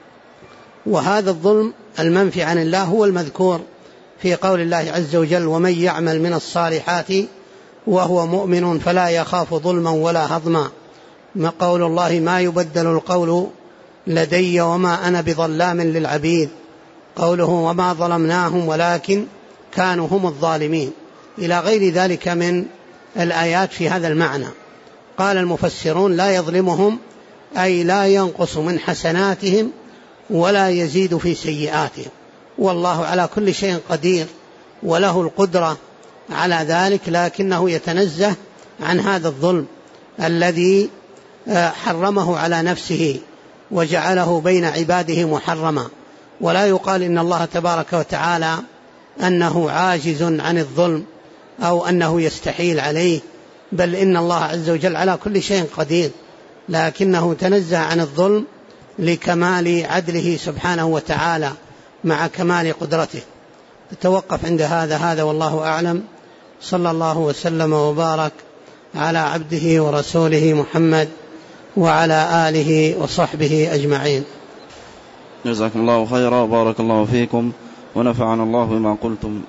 وهذا الظلم المنفي عن الله هو المذكور في قول الله عز وجل ومن يعمل من الصالحات وهو مؤمن فلا يخاف ظلما ولا هضما، ما قول الله ما يبدل القول لدي وما أنا بظلام للعبيد، قوله وما ظلمناهم ولكن كانوا هم الظالمين، إلى غير ذلك من الآيات في هذا المعنى. قال المفسرون لا يظلمهم أي لا ينقص من حسناتهم ولا يزيد في سيئاتهم، والله على كل شيء قدير وله القدرة على ذلك، لكنه يتنزه عن هذا الظلم الذي حرمه على نفسه وجعله بين عباده محرما. ولا يقال إن الله تبارك وتعالى أنه عاجز عن الظلم أو أنه يستحيل عليه، بل إن الله عز وجل على كل شيء قدير، لكنه تنزه عن الظلم لكمال عدله سبحانه وتعالى مع كمال قدرته. نتوقف عند هذا والله أعلم. صلى الله وسلم وبارك على عبده ورسوله محمد وعلى آله وصحبه أجمعين. جزاكم الله خيرا وبارك الله فيكم ونفعنا الله بما قلتم.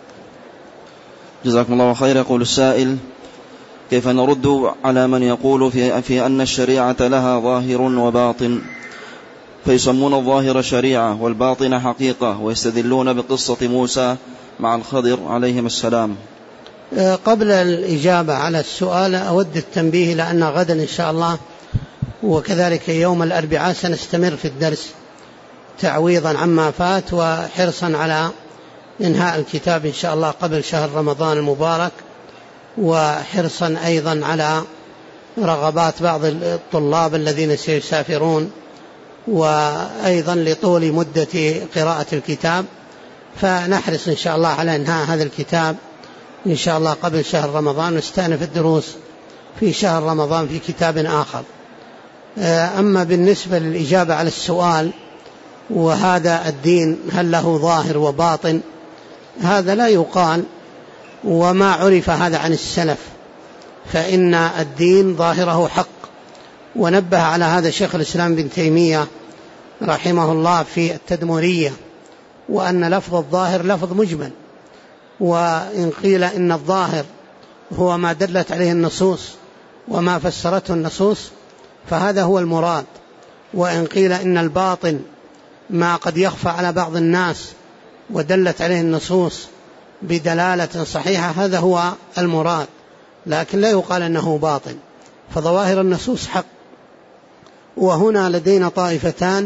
جزاكم الله خيرا. يقول السائل كيف نرد على من يقول في أن الشريعة لها ظاهر وباطن، فيسمون الظاهر شريعة والباطن حقيقة، ويستدلون بقصة موسى مع الخضر عليهم السلام. قبل الإجابة على السؤال أود التنبيه لأن غدا إن شاء الله وكذلك يوم الأربعاء سنستمر في الدرس تعويضا عما فات وحرصا على إنهاء الكتاب إن شاء الله قبل شهر رمضان المبارك، وحرصا أيضا على رغبات بعض الطلاب الذين سيسافرون، وأيضا لطول مدة قراءة الكتاب، فنحرص إن شاء الله على إنهاء هذا الكتاب إن شاء الله قبل شهر رمضان، ونستأنف الدروس في شهر رمضان في كتاب آخر. أما بالنسبة للإجابة على السؤال، وهذا الدين هل له ظاهر وباطن، هذا لا يقال، وما عرف هذا عن السلف، فإن الدين ظاهره حق. ونبه على هذا شيخ الإسلام بن تيمية رحمه الله في التدمرية، وأن لفظ الظاهر لفظ مجمل، وإن قيل إن الظاهر هو ما دلت عليه النصوص وما فسرته النصوص فهذا هو المراد، وإن قيل إن الباطن ما قد يخفى على بعض الناس ودلت عليه النصوص بدلالة صحيحة هذا هو المراد، لكن لا يقال أنه باطن، فظواهر النصوص حق. وهنا لدينا طائفتان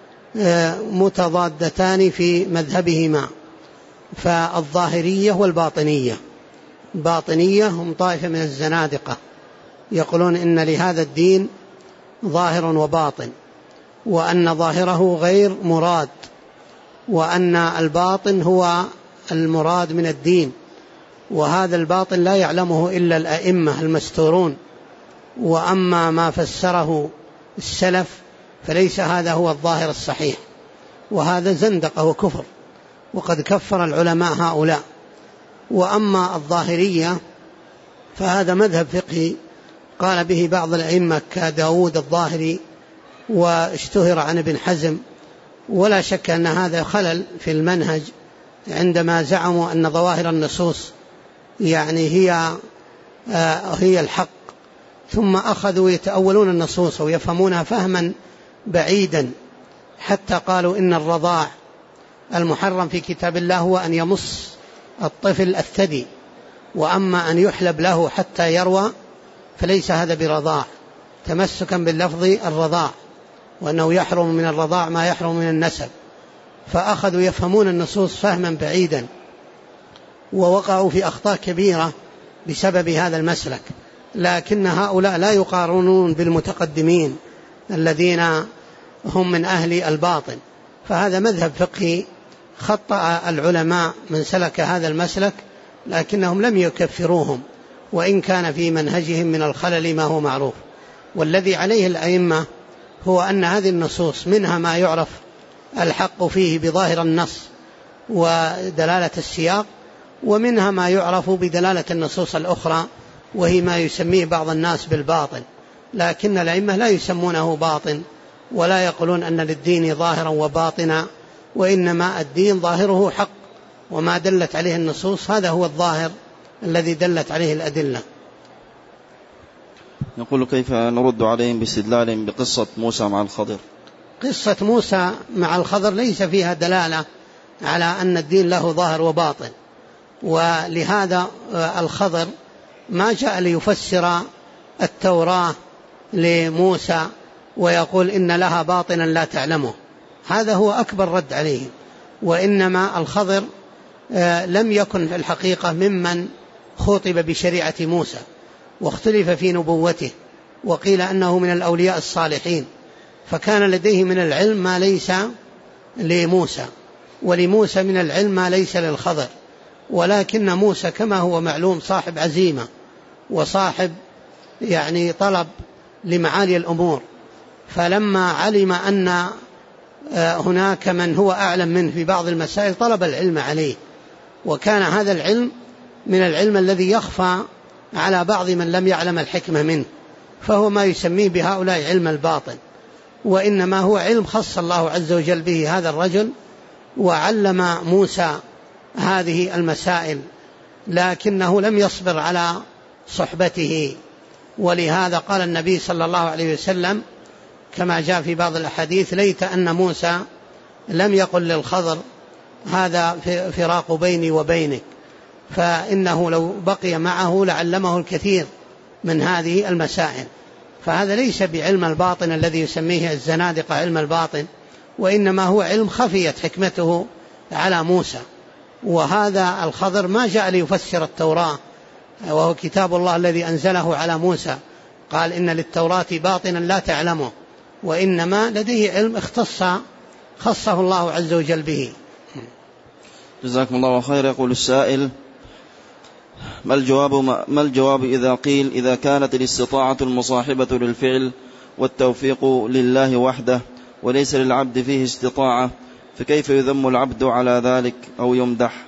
متضادتان في مذهبهما، فالظاهرية والباطنية. باطنية هم طائفة من الزنادقة يقولون إن لهذا الدين ظاهر وباطن، وأن ظاهره غير مراد، وأن الباطن هو المراد من الدين، وهذا الباطن لا يعلمه إلا الأئمة المستورون، وأما ما فسره السلف فليس هذا هو الظاهر الصحيح، وهذا زندقة وكفر، وقد كفر العلماء هؤلاء. وأما الظاهرية فهذا مذهب فقهي قال به بعض الأئمة كداود الظاهري، واشتهر عن ابن حزم، ولا شك أن هذا خلل في المنهج عندما زعموا أن ظواهر النصوص يعني هي الحق، ثم أخذوا يتأولون النصوص ويفهمونها فهما بعيدا، حتى قالوا إن الرضاع المحرم في كتاب الله هو أن يمص الطفل الثدي، وأما أن يحلب له حتى يروى فليس هذا برضاع، تمسكا باللفظ الرضاع، وأنه يحرم من الرضاع ما يحرم من النسب. فأخذوا يفهمون النصوص فهما بعيدا، ووقعوا في أخطاء كبيرة بسبب هذا المسلك. لكن هؤلاء لا يقارنون بالمتقدمين الذين هم من أهل الباطن، فهذا مذهب فقهي خطأ العلماء من سلك هذا المسلك، لكنهم لم يكفروهم، وإن كان في منهجهم من الخلل ما هو معروف. والذي عليه الأئمة هو أن هذه النصوص منها ما يعرف الحق فيه بظاهر النص ودلالة السياق، ومنها ما يعرف بدلالة النصوص الأخرى وهي ما يسميه بعض الناس بالباطن، لكن الأئمة لا يسمونه باطن، ولا يقولون أن للدين ظاهرا وباطنا، وإنما الدين ظاهره حق، وما دلت عليه النصوص هذا هو الظاهر الذي دلت عليه الأدلة. يقول كيف نرد عليهم باستدلال بقصة موسى مع الخضر؟ قصة موسى مع الخضر ليس فيها دلالة على أن الدين له ظاهر وباطن، ولهذا الخضر ما جاء ليفسر التوراة لموسى ويقول إن لها باطنا لا تعلمه، هذا هو أكبر رد عليه. وإنما الخضر لم يكن في الحقيقة ممن خطب بشريعة موسى، واختلف في نبوته، وقيل أنه من الأولياء الصالحين، فكان لديه من العلم ما ليس لموسى، ولموسى من العلم ما ليس للخضر. ولكن موسى كما هو معلوم صاحب عزيمة وصاحب يعني طلب لمعالي الأمور، فلما علم أن هناك من هو أعلم منه في بعض المسائل طلب العلم عليه، وكان هذا العلم من العلم الذي يخفى على بعض من لم يعلم الحكمة منه، فهو ما يسميه بهؤلاء علم الباطن، وإنما هو علم خص الله عز وجل به هذا الرجل وعلم موسى هذه المسائل، لكنه لم يصبر على صحبته. ولهذا قال النبي صلى الله عليه وسلم كما جاء في بعض الأحاديث: ليت أن موسى لم يقل للخضر هذا فراق بيني وبينك، فإنه لو بقي معه لعلمه الكثير من هذه المسائل. فهذا ليس بعلم الباطن الذي يسميه الزنادقة علم الباطن، وإنما هو علم خفيت حكمته على موسى، وهذا الخضر ما جاء ليفسر التوراة، وهو كتاب الله الذي أنزله على موسى، قال إن للتوراة باطنا لا تعلمه، وإنما لديه علم خصه الله عز وجل به. جزاكم الله خير. يقول السائل: ما الجواب إذا قيل إذا كانت الاستطاعة المصاحبة للفعل والتوفيق لله وحده وليس للعبد فيه استطاعة، فكيف يذم العبد على ذلك أو يمدح؟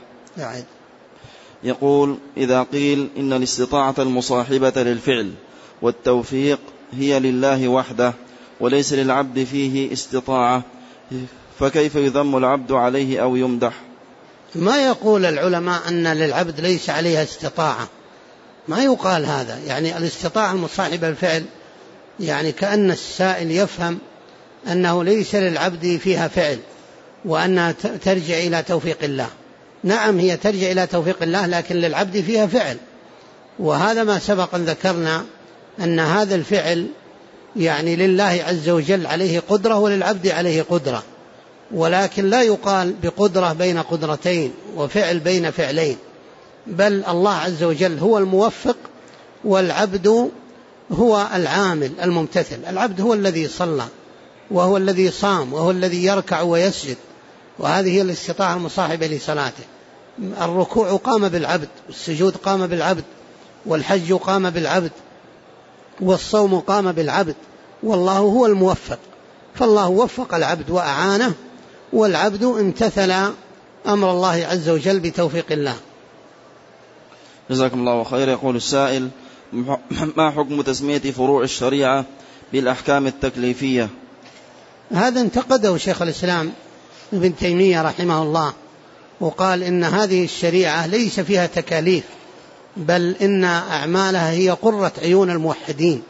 يقول: إذا قيل إن الاستطاعة المصاحبة للفعل والتوفيق هي لله وحده وليس للعبد فيه استطاعة، فكيف يذم العبد عليه أو يمدح؟ ما يقول العلماء أن للعبد ليس عليها استطاعة، ما يقال هذا. يعني الاستطاعة المصاحبة للفعل يعني كأن السائل يفهم أنه ليس للعبد فيها فعل، وأنها ترجع إلى توفيق الله. نعم، هي ترجع إلى توفيق الله، لكن للعبد فيها فعل، وهذا ما سبق أن ذكرنا أن هذا الفعل يعني لله عز وجل عليه قدرة وللعبد عليه قدرة، ولكن لا يقال بقدرة بين قدرتين وفعل بين فعلين، بل الله عز وجل هو الموفق والعبد هو العامل الممتثل. العبد هو الذي صلى وهو الذي صام وهو الذي يركع ويسجد، وهذه هي الاستطاعة المصاحبة لصلاته. الركوع قام بالعبد، والسجود قام بالعبد، والحج قام بالعبد، والصوم قام بالعبد، والله هو الموفق. فالله وفق العبد وأعانه، والعبد امتثل أمر الله عز وجل بتوفيق الله. جزاكم الله خير. يقول السائل: ما حكم تسمية فروع الشريعة بالأحكام التكليفية؟ هذا انتقده شيخ الإسلام ابن تيمية رحمه الله، وقال إن هذه الشريعة ليس فيها تكاليف، بل إن أعمالها هي قرة عيون الموحدين.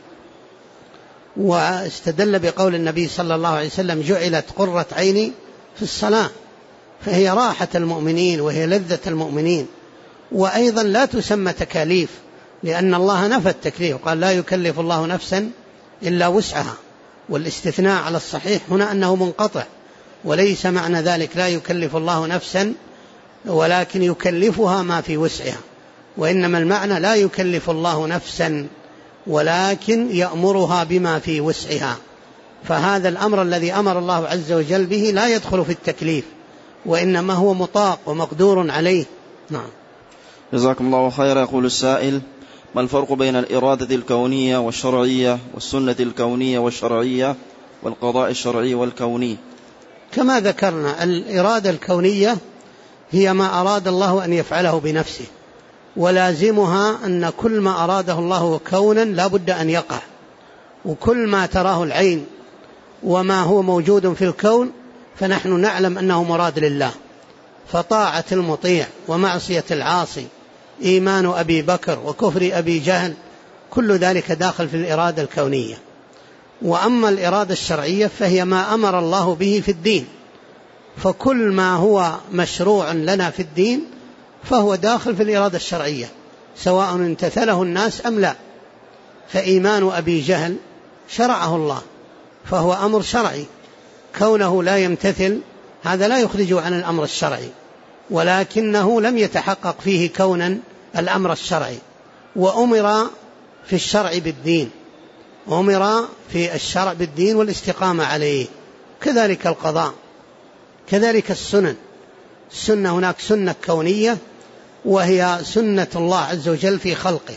واستدل بقول النبي صلى الله عليه وسلم: جعلت قرة عيني في الصلاة، فهي راحة المؤمنين وهي لذة المؤمنين. وأيضا لا تسمى تكاليف، لأن الله نفى التكليف، قال: لا يكلف الله نفسا إلا وسعها. والاستثناء على الصحيح هنا أنه منقطع، وليس معنى ذلك لا يكلف الله نفسا، ولكن يكلفها ما في وسعها، وإنما المعنى لا يكلف الله نفسا ولكن يأمرها بما في وسعها. فهذا الأمر الذي أمر الله عز وجل به لا يدخل في التكليف، وإنما هو مطاق ومقدور عليه. نعم. جزاكم الله خيرا. يقول السائل: ما الفرق بين الإرادة الكونية والشرعية والسنة الكونية والشرعية والقضاء الشرعي والكوني؟ كما ذكرنا، الإرادة الكونية هي ما أراد الله أن يفعله بنفسه، ولازمها أن كل ما أراده الله كونا لا بد أن يقع، وكل ما تراه العين وما هو موجود في الكون فنحن نعلم أنه مراد لله. فطاعة المطيع ومعصية العاصي، إيمان أبي بكر وكفر أبي جهل، كل ذلك داخل في الإرادة الكونية. وأما الإرادة الشرعية فهي ما أمر الله به في الدين، فكل ما هو مشروع لنا في الدين فهو داخل في الإرادة الشرعية، سواء امتثله الناس أم لا. فإيمان أبي جهل شرعه الله، فهو أمر شرعي، كونه لا يمتثل هذا لا يخرجه عن الأمر الشرعي، ولكنه لم يتحقق فيه كونا الأمر الشرعي. وأمر في الشرع بالدين، أمر في الشرع بالدين والاستقامة عليه. كذلك القضاء، كذلك السنن. هناك سنة كونية وهي سنة الله عز وجل في خلقه،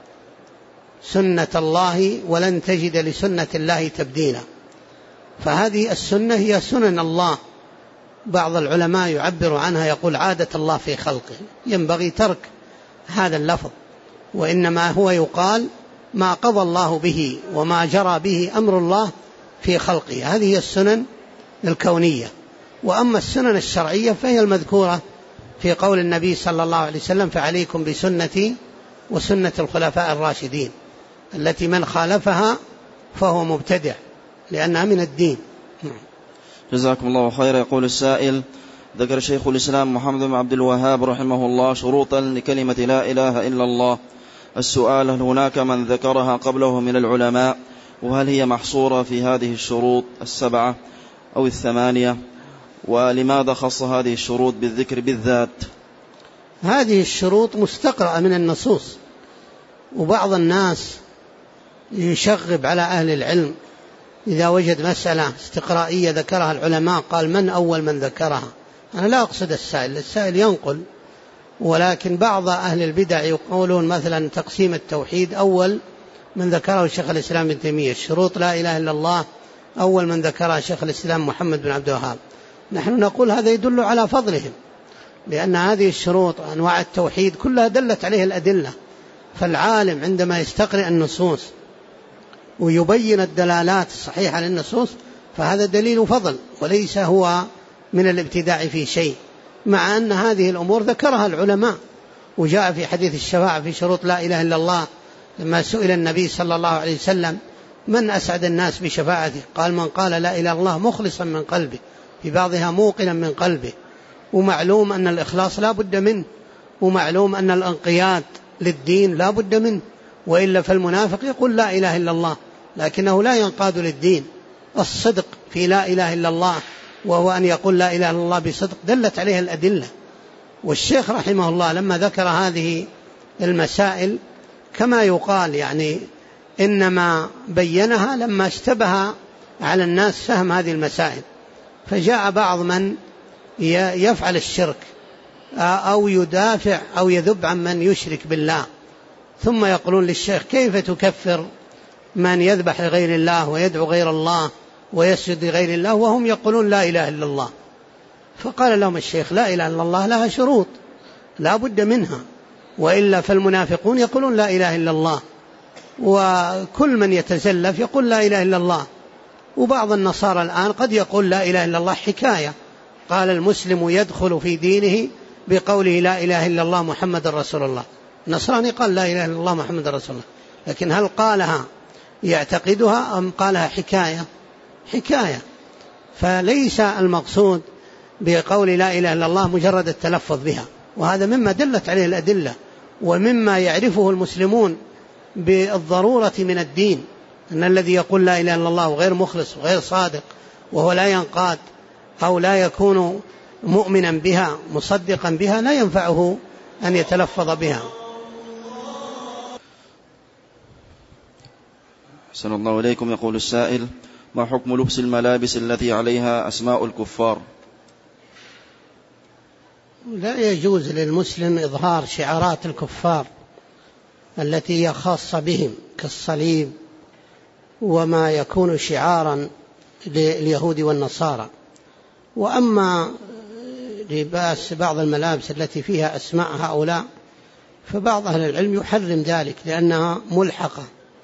سنة الله ولن تجد لسنة الله تبديلا. فهذه السنة هي سنن الله. بعض العلماء يعبر عنها يقول عادة الله في خلقه، ينبغي ترك هذا اللفظ، وإنما هو يقال ما قضى الله به وما جرى به أمر الله في خلقه، هذه هي السنن الكونية. وأما السنن الشرعية فهي المذكورة في قول النبي صلى الله عليه وسلم: فعليكم بسنتي وسنة الخلفاء الراشدين، التي من خالفها فهو مبتدع لأنها من الدين. جزاكم الله خيرا. يقول السائل: ذكر شيخ الإسلام محمد بن عبد الوهاب رحمه الله شروطا لكلمة لا إله إلا الله. السؤال: هل هناك من ذكرها قبله من العلماء؟ وهل هي محصورة في هذه الشروط 7 أو 8؟ ولماذا خص هذه الشروط بالذكر بالذات؟ هذه الشروط مستقرأة من النصوص، وبعض الناس يشغب على أهل العلم إذا وجد مسألة استقرائية ذكرها العلماء قال من أول من ذكرها. أنا لا أقصد السائل ينقل، ولكن بعض أهل البدع يقولون مثلا تقسيم التوحيد أول من ذكره شيخ الإسلام ابن تيمية، شروط لا إله إلا الله أول من ذكرها شيخ الإسلام محمد بن عبد الوهاب. نحن نقول هذا يدل على فضلهم، لأن هذه الشروط أنواع التوحيد كلها دلت عليه الأدلة، فالعالم عندما يستقرئ النصوص ويبين الدلالات الصحيحة للنصوص فهذا دليل فضل، وليس هو من الابتداع في شيء، مع أن هذه الأمور ذكرها العلماء. وجاء في حديث الشفاعة في شروط لا إله إلا الله لما سئل النبي صلى الله عليه وسلم من أسعد الناس بشفاعته، قال من قال لا إله إلا الله مخلصا من قلبه، في بعضها موقنا من قلبه. ومعلوم أن الإخلاص لا بد منه، ومعلوم أن الانقياد للدين لا بد منه، وإلا فالمنافق يقول لا إله إلا الله لكنه لا ينقاد للدين. الصدق في لا إله إلا الله وهو أن يقول لا إله إلا الله بصدق دلت عليه الأدلة. والشيخ رحمه الله لما ذكر هذه المسائل كما يقال يعني إنما بينها لما اشتبه على الناس فهم هذه المسائل، فجاء بعض من يفعل الشرك أو يدافع أو يذب عن من يشرك بالله، ثم يقولون للشيخ كيف تكفر من يذبح لغير الله ويدعو غير الله ويسجد لغير الله وهم يقولون لا إله إلا الله؟ فقال لهم الشيخ لا إله إلا الله لها شروط لا بد منها، وإلا فالمنافقون يقولون لا إله إلا الله، وكل من يتزلف يقول لا إله إلا الله. وبعض النصارى الآن قد يقول لا إله إلا الله حكاية، قال المسلم يدخل في دينه بقوله لا إله إلا الله محمد رسول الله. النصراني قال لا إله إلا الله محمد رسول الله، لكن هل قالها يعتقدها أم قالها حكاية؟ فليس المقصود بقول لا إله إلا الله مجرد التلفظ بها، وهذا مما دلت عليه الأدلة ومما يعرفه المسلمون بالضرورة من الدين، أن الذي يقول لا إله إلا الله وغير مخلص وغير صادق وهو لا ينقاد أو لا يكون مؤمنا بها مصدقا بها لا ينفعه أن يتلفظ بها. أحسن الله إليكم. يقول السائل ما حكم لبس الملابس التي عليها أسماء الكفار؟ لا يجوز للمسلم إظهار شعارات الكفار التي هي خاصة بهم كالصليب وما يكون شعارا لليهود والنصارى. وأما لباس بعض الملابس التي فيها أسماء هؤلاء فبعض أهل العلم يحرم ذلك لأنها ملحقة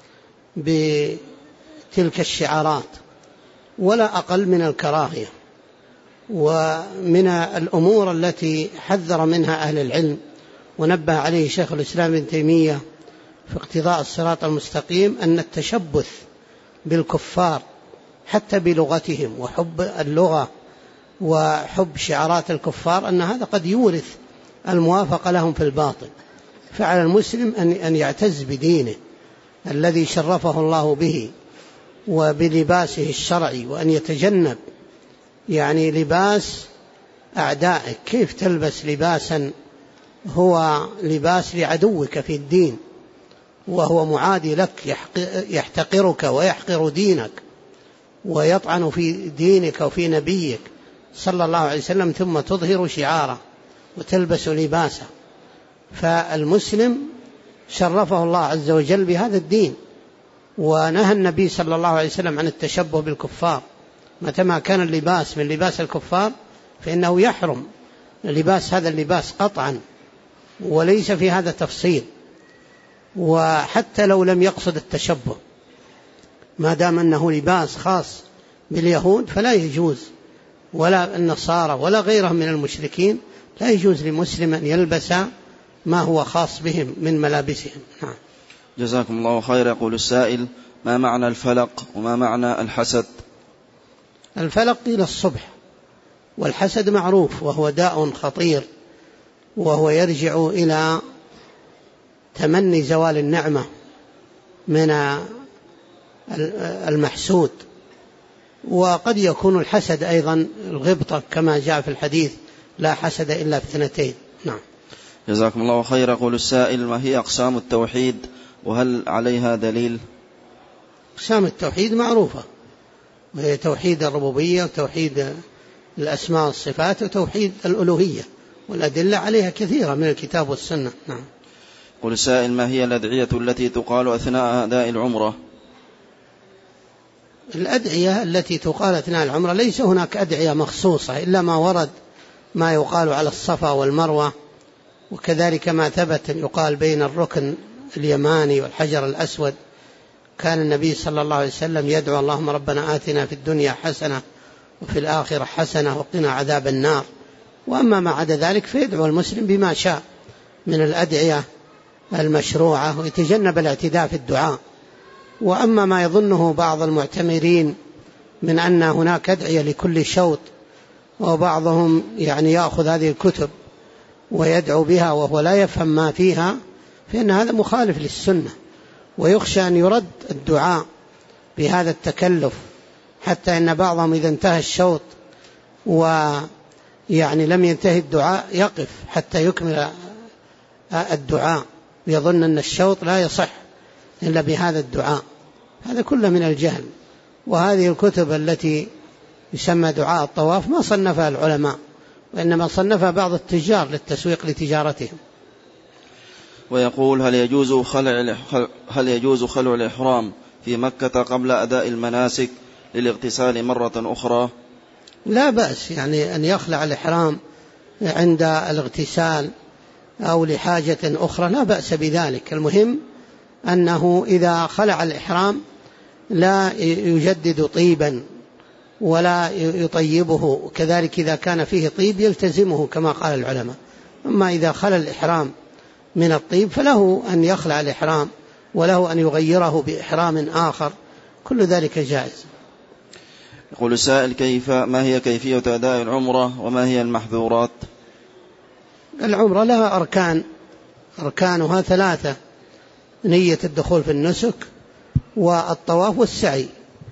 بتلك الشعارات ولا أقل من الكراهية. ومن الأمور التي حذر منها أهل العلم ونبه عليه شيخ الإسلام ابن تيمية في اقتضاء الصراط المستقيم أن التشبث بالكفار حتى بلغتهم وحب اللغة وحب شعارات الكفار أن هذا قد يورث الموافقة لهم في الباطل. فعلى المسلم أن يعتز بدينه الذي شرفه الله به وبلباسه الشرعي، وأن يتجنب يعني لباس أعدائك. كيف تلبس لباسا هو لباس لعدوك في الدين وهو معادي لك، يحتقرك ويحقر دينك ويطعن في دينك وفي نبيك صلى الله عليه وسلم، ثم تظهر شعاره وتلبس لباسه. فالمسلم شرفه الله عز وجل بهذا الدين، ونهى النبي صلى الله عليه وسلم عن التشبه بالكفار. متى ما كان اللباس من لباس الكفار فإنه يحرم لباس هذا اللباس قطعا، وليس في هذا تفصيل. وحتى لو لم يقصد التشبه ما دام أنه لباس خاص باليهود فلا يجوز، ولا النصارى ولا غيرهم من المشركين لا يجوز لمسلم أن يلبس ما هو خاص بهم من ملابسهم. نعم. جزاكم الله خير. يقول السائل ما معنى الفلق وما معنى الحسد؟ الفلق إلى الصبح، والحسد معروف وهو داء خطير، وهو يرجع إلى تمني زوال النعمة من المحسود. وقد يكون الحسد أيضا الغبطة كما جاء في الحديث لا حسد إلا في 2. نعم. جزاكم الله خير. يقول السائل: ما هي أقسام التوحيد وهل عليها دليل؟ أقسام التوحيد معروفة، وهي توحيد الربوبية وتوحيد الأسماء والصفات وتوحيد الألوهية، والأدلة عليها كثيرة من الكتاب والسنة. نعم. يقول السائل: ما هي الأدعية التي تقال أثناء أداء العمرة؟ الأدعية التي تقال أثناء العمرة ليس هناك أدعية مخصوصة إلا ما ورد، ما يقال على الصفا والمروة، وكذلك ما ثبت يقال بين الركن اليماني والحجر الأسود. كان النبي صلى الله عليه وسلم يدعو: اللهم ربنا آتنا في الدنيا حسنة وفي الآخرة حسنة وقنا عذاب النار. وأما ما عدا ذلك فيدعو المسلم بما شاء من الأدعية المشروعة ويتجنب الاعتداء في الدعاء. وأما ما يظنه بعض المعتمرين من أن هناك أدعية لكل شوط، وبعضهم يأخذ هذه الكتب ويدعو بها وهو لا يفهم ما فيها، فإن هذا مخالف للسنة، ويخشى أن يرد الدعاء بهذا التكلف، حتى إن بعضهم إذا انتهى الشوط لم ينتهي الدعاء يقف حتى يكمل الدعاء، يظن أن الشوط لا يصح إلا بهذا الدعاء. هذا كله من الجهل. وهذه الكتب التي يسمى دعاء الطواف ما صنفها العلماء، وإنما صنفها بعض التجار للتسويق لتجارتهم. ويقول: هل يجوز خلع الإحرام في مكة قبل أداء المناسك للاغتسال مرة أخرى؟ لا بأس أن يخلع الإحرام عند الاغتسال أو لحاجة أخرى، لا بأس بذلك. المهم أنه إذا خلع الإحرام لا يجدد طيبا ولا يطيبه، كذلك إذا كان فيه طيب يلتزمه كما قال العلماء. أما إذا خلع الإحرام من الطيب فله أن يخلع الإحرام وله أن يغيره بإحرام آخر، كل ذلك جائز. يقول السائل: ما هي كيفية أداء العمرة وما هي المحظورات؟ العمرة لها أركانها 3: نية الدخول في النسك والطواف والسعي،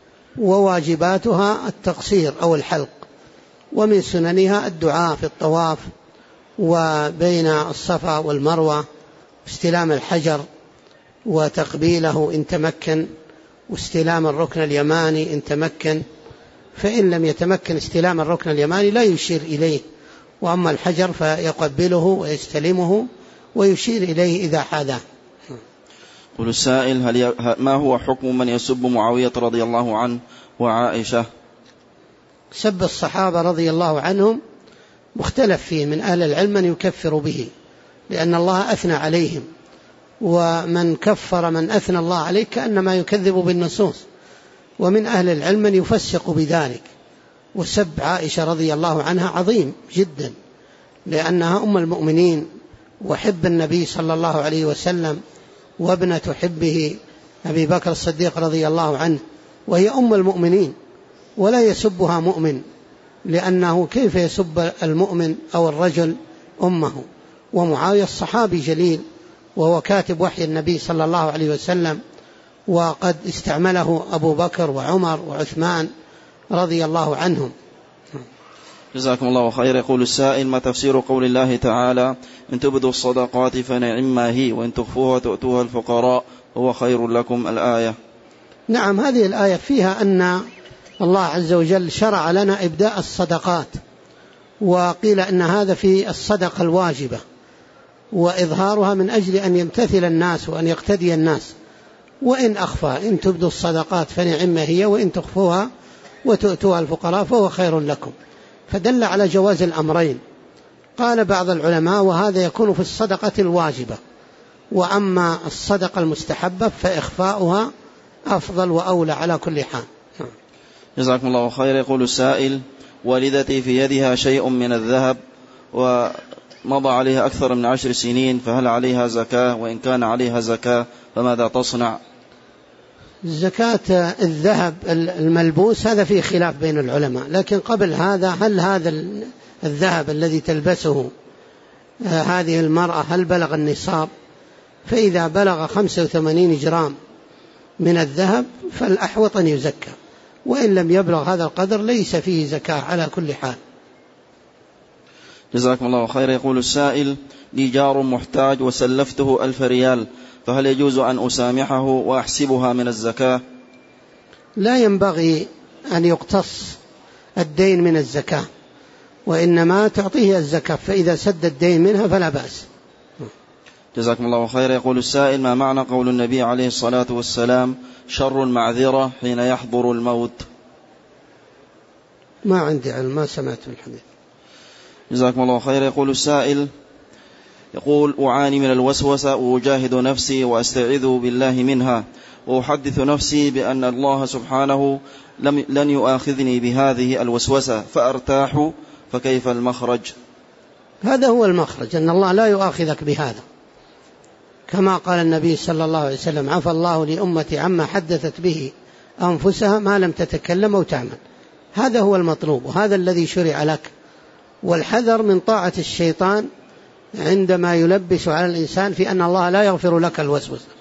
وواجباتها التقصير أو الحلق، ومن سننها الدعاء في الطواف وبين الصفا والمروة، استلام الحجر وتقبيله إن تمكن، واستلام الركن اليماني إن تمكن، فإن لم يتمكن استلام الركن اليماني لا يشير إليه، وأما الحجر فيقبله ويستلمه ويشير إليه إذا حاذاه. قل السائل: ما هو حكم من يسب معاوية رضي الله عنه وعائشة؟ سب الصحابة رضي الله عنهم مختلف فيه، من أهل العلم من يكفر به، لأن الله أثنى عليهم، ومن كفر من أثنى الله عليه كأنما يكذب بالنصوص، ومن أهل العلم من يفسق بذلك. وسب عائشة رضي الله عنها عظيم جدا، لأنها أم المؤمنين وحب النبي صلى الله عليه وسلم، وابنة حبه أبي بكر الصديق رضي الله عنه، وهي أم المؤمنين، ولا يسبها مؤمن، لأنه كيف يسب المؤمن أو الرجل أمه؟ ومعاوية الصحابي جليل، وهو كاتب وحي النبي صلى الله عليه وسلم، وقد استعمله أبو بكر وعمر وعثمان رضي الله عنهم. جزاكم الله خير. يقول السائل: ما تفسير قول الله تعالى: إن تبدوا الصدقات فنعما هي وإن تخفوها تؤتوها الفقراء هو خير لكم، الآية؟ نعم، هذه الآية فيها أن الله عز وجل شرع لنا إبداء الصدقات، وقيل أن هذا في الصدقة الواجبة، وإظهارها من أجل أن يمتثل الناس وأن يقتدي الناس. وإن أخفى، إن تبدوا الصدقات فنعما هي وإن تخفوها وتؤتوها الفقراء فهو خير لكم، فدل على جواز الأمرين. قال بعض العلماء: وهذا يكون في الصدقة الواجبة، وأما الصدقة المستحبة فإخفاؤها أفضل وأولى على كل حال. جزاكم الله خير. يقول السائل: والدتي في يدها شيء من الذهب ومضى عليها أكثر من 10 سنين، فهل عليها زكاة؟ وإن كان عليها زكاة فماذا تصنع؟ زكاة الذهب الملبوس هذا فيه خلاف بين العلماء، لكن قبل هذا هل هذا الذهب الذي تلبسه هذه المرأة هل بلغ النصاب؟ فإذا بلغ 85 جرام من الذهب فالأحوط أن يزكى، وإن لم يبلغ هذا القدر ليس فيه زكاة على كل حال. جزاكم الله خير. يقول السائل: لي جار محتاج وسلفته 1000 ريال، فهل يجوز أن أسامحه وأحسبها من الزكاة؟ لا ينبغي أن يقتص الدين من الزكاة، وإنما تعطيه الزكاة، فإذا سد الدين منها فلا بأس. جزاكم الله خير. يقول السائل: ما معنى قول النبي عليه الصلاة والسلام: شر معذرة حين يحضر الموت؟ ما عندي علم، ما سمعت الحديث. جزاكم الله خير. يقول السائل: أعاني من الوسوسة وأجاهد نفسي وأستعيذ بالله منها، وأحدث نفسي بأن الله سبحانه لن يؤاخذني بهذه الوسوسة فأرتاح، فكيف المخرج؟ هذا هو المخرج، أن الله لا يؤاخذك بهذا، كما قال النبي صلى الله عليه وسلم: عفى الله لأمتي عما حدثت به أنفسها ما لم تتكلم أو تعمل. هذا هو المطلوب، وهذا الذي شرع لك. والحذر من طاعة الشيطان عندما يلبس على الإنسان في أن الله لا يغفر لك الوسوسة.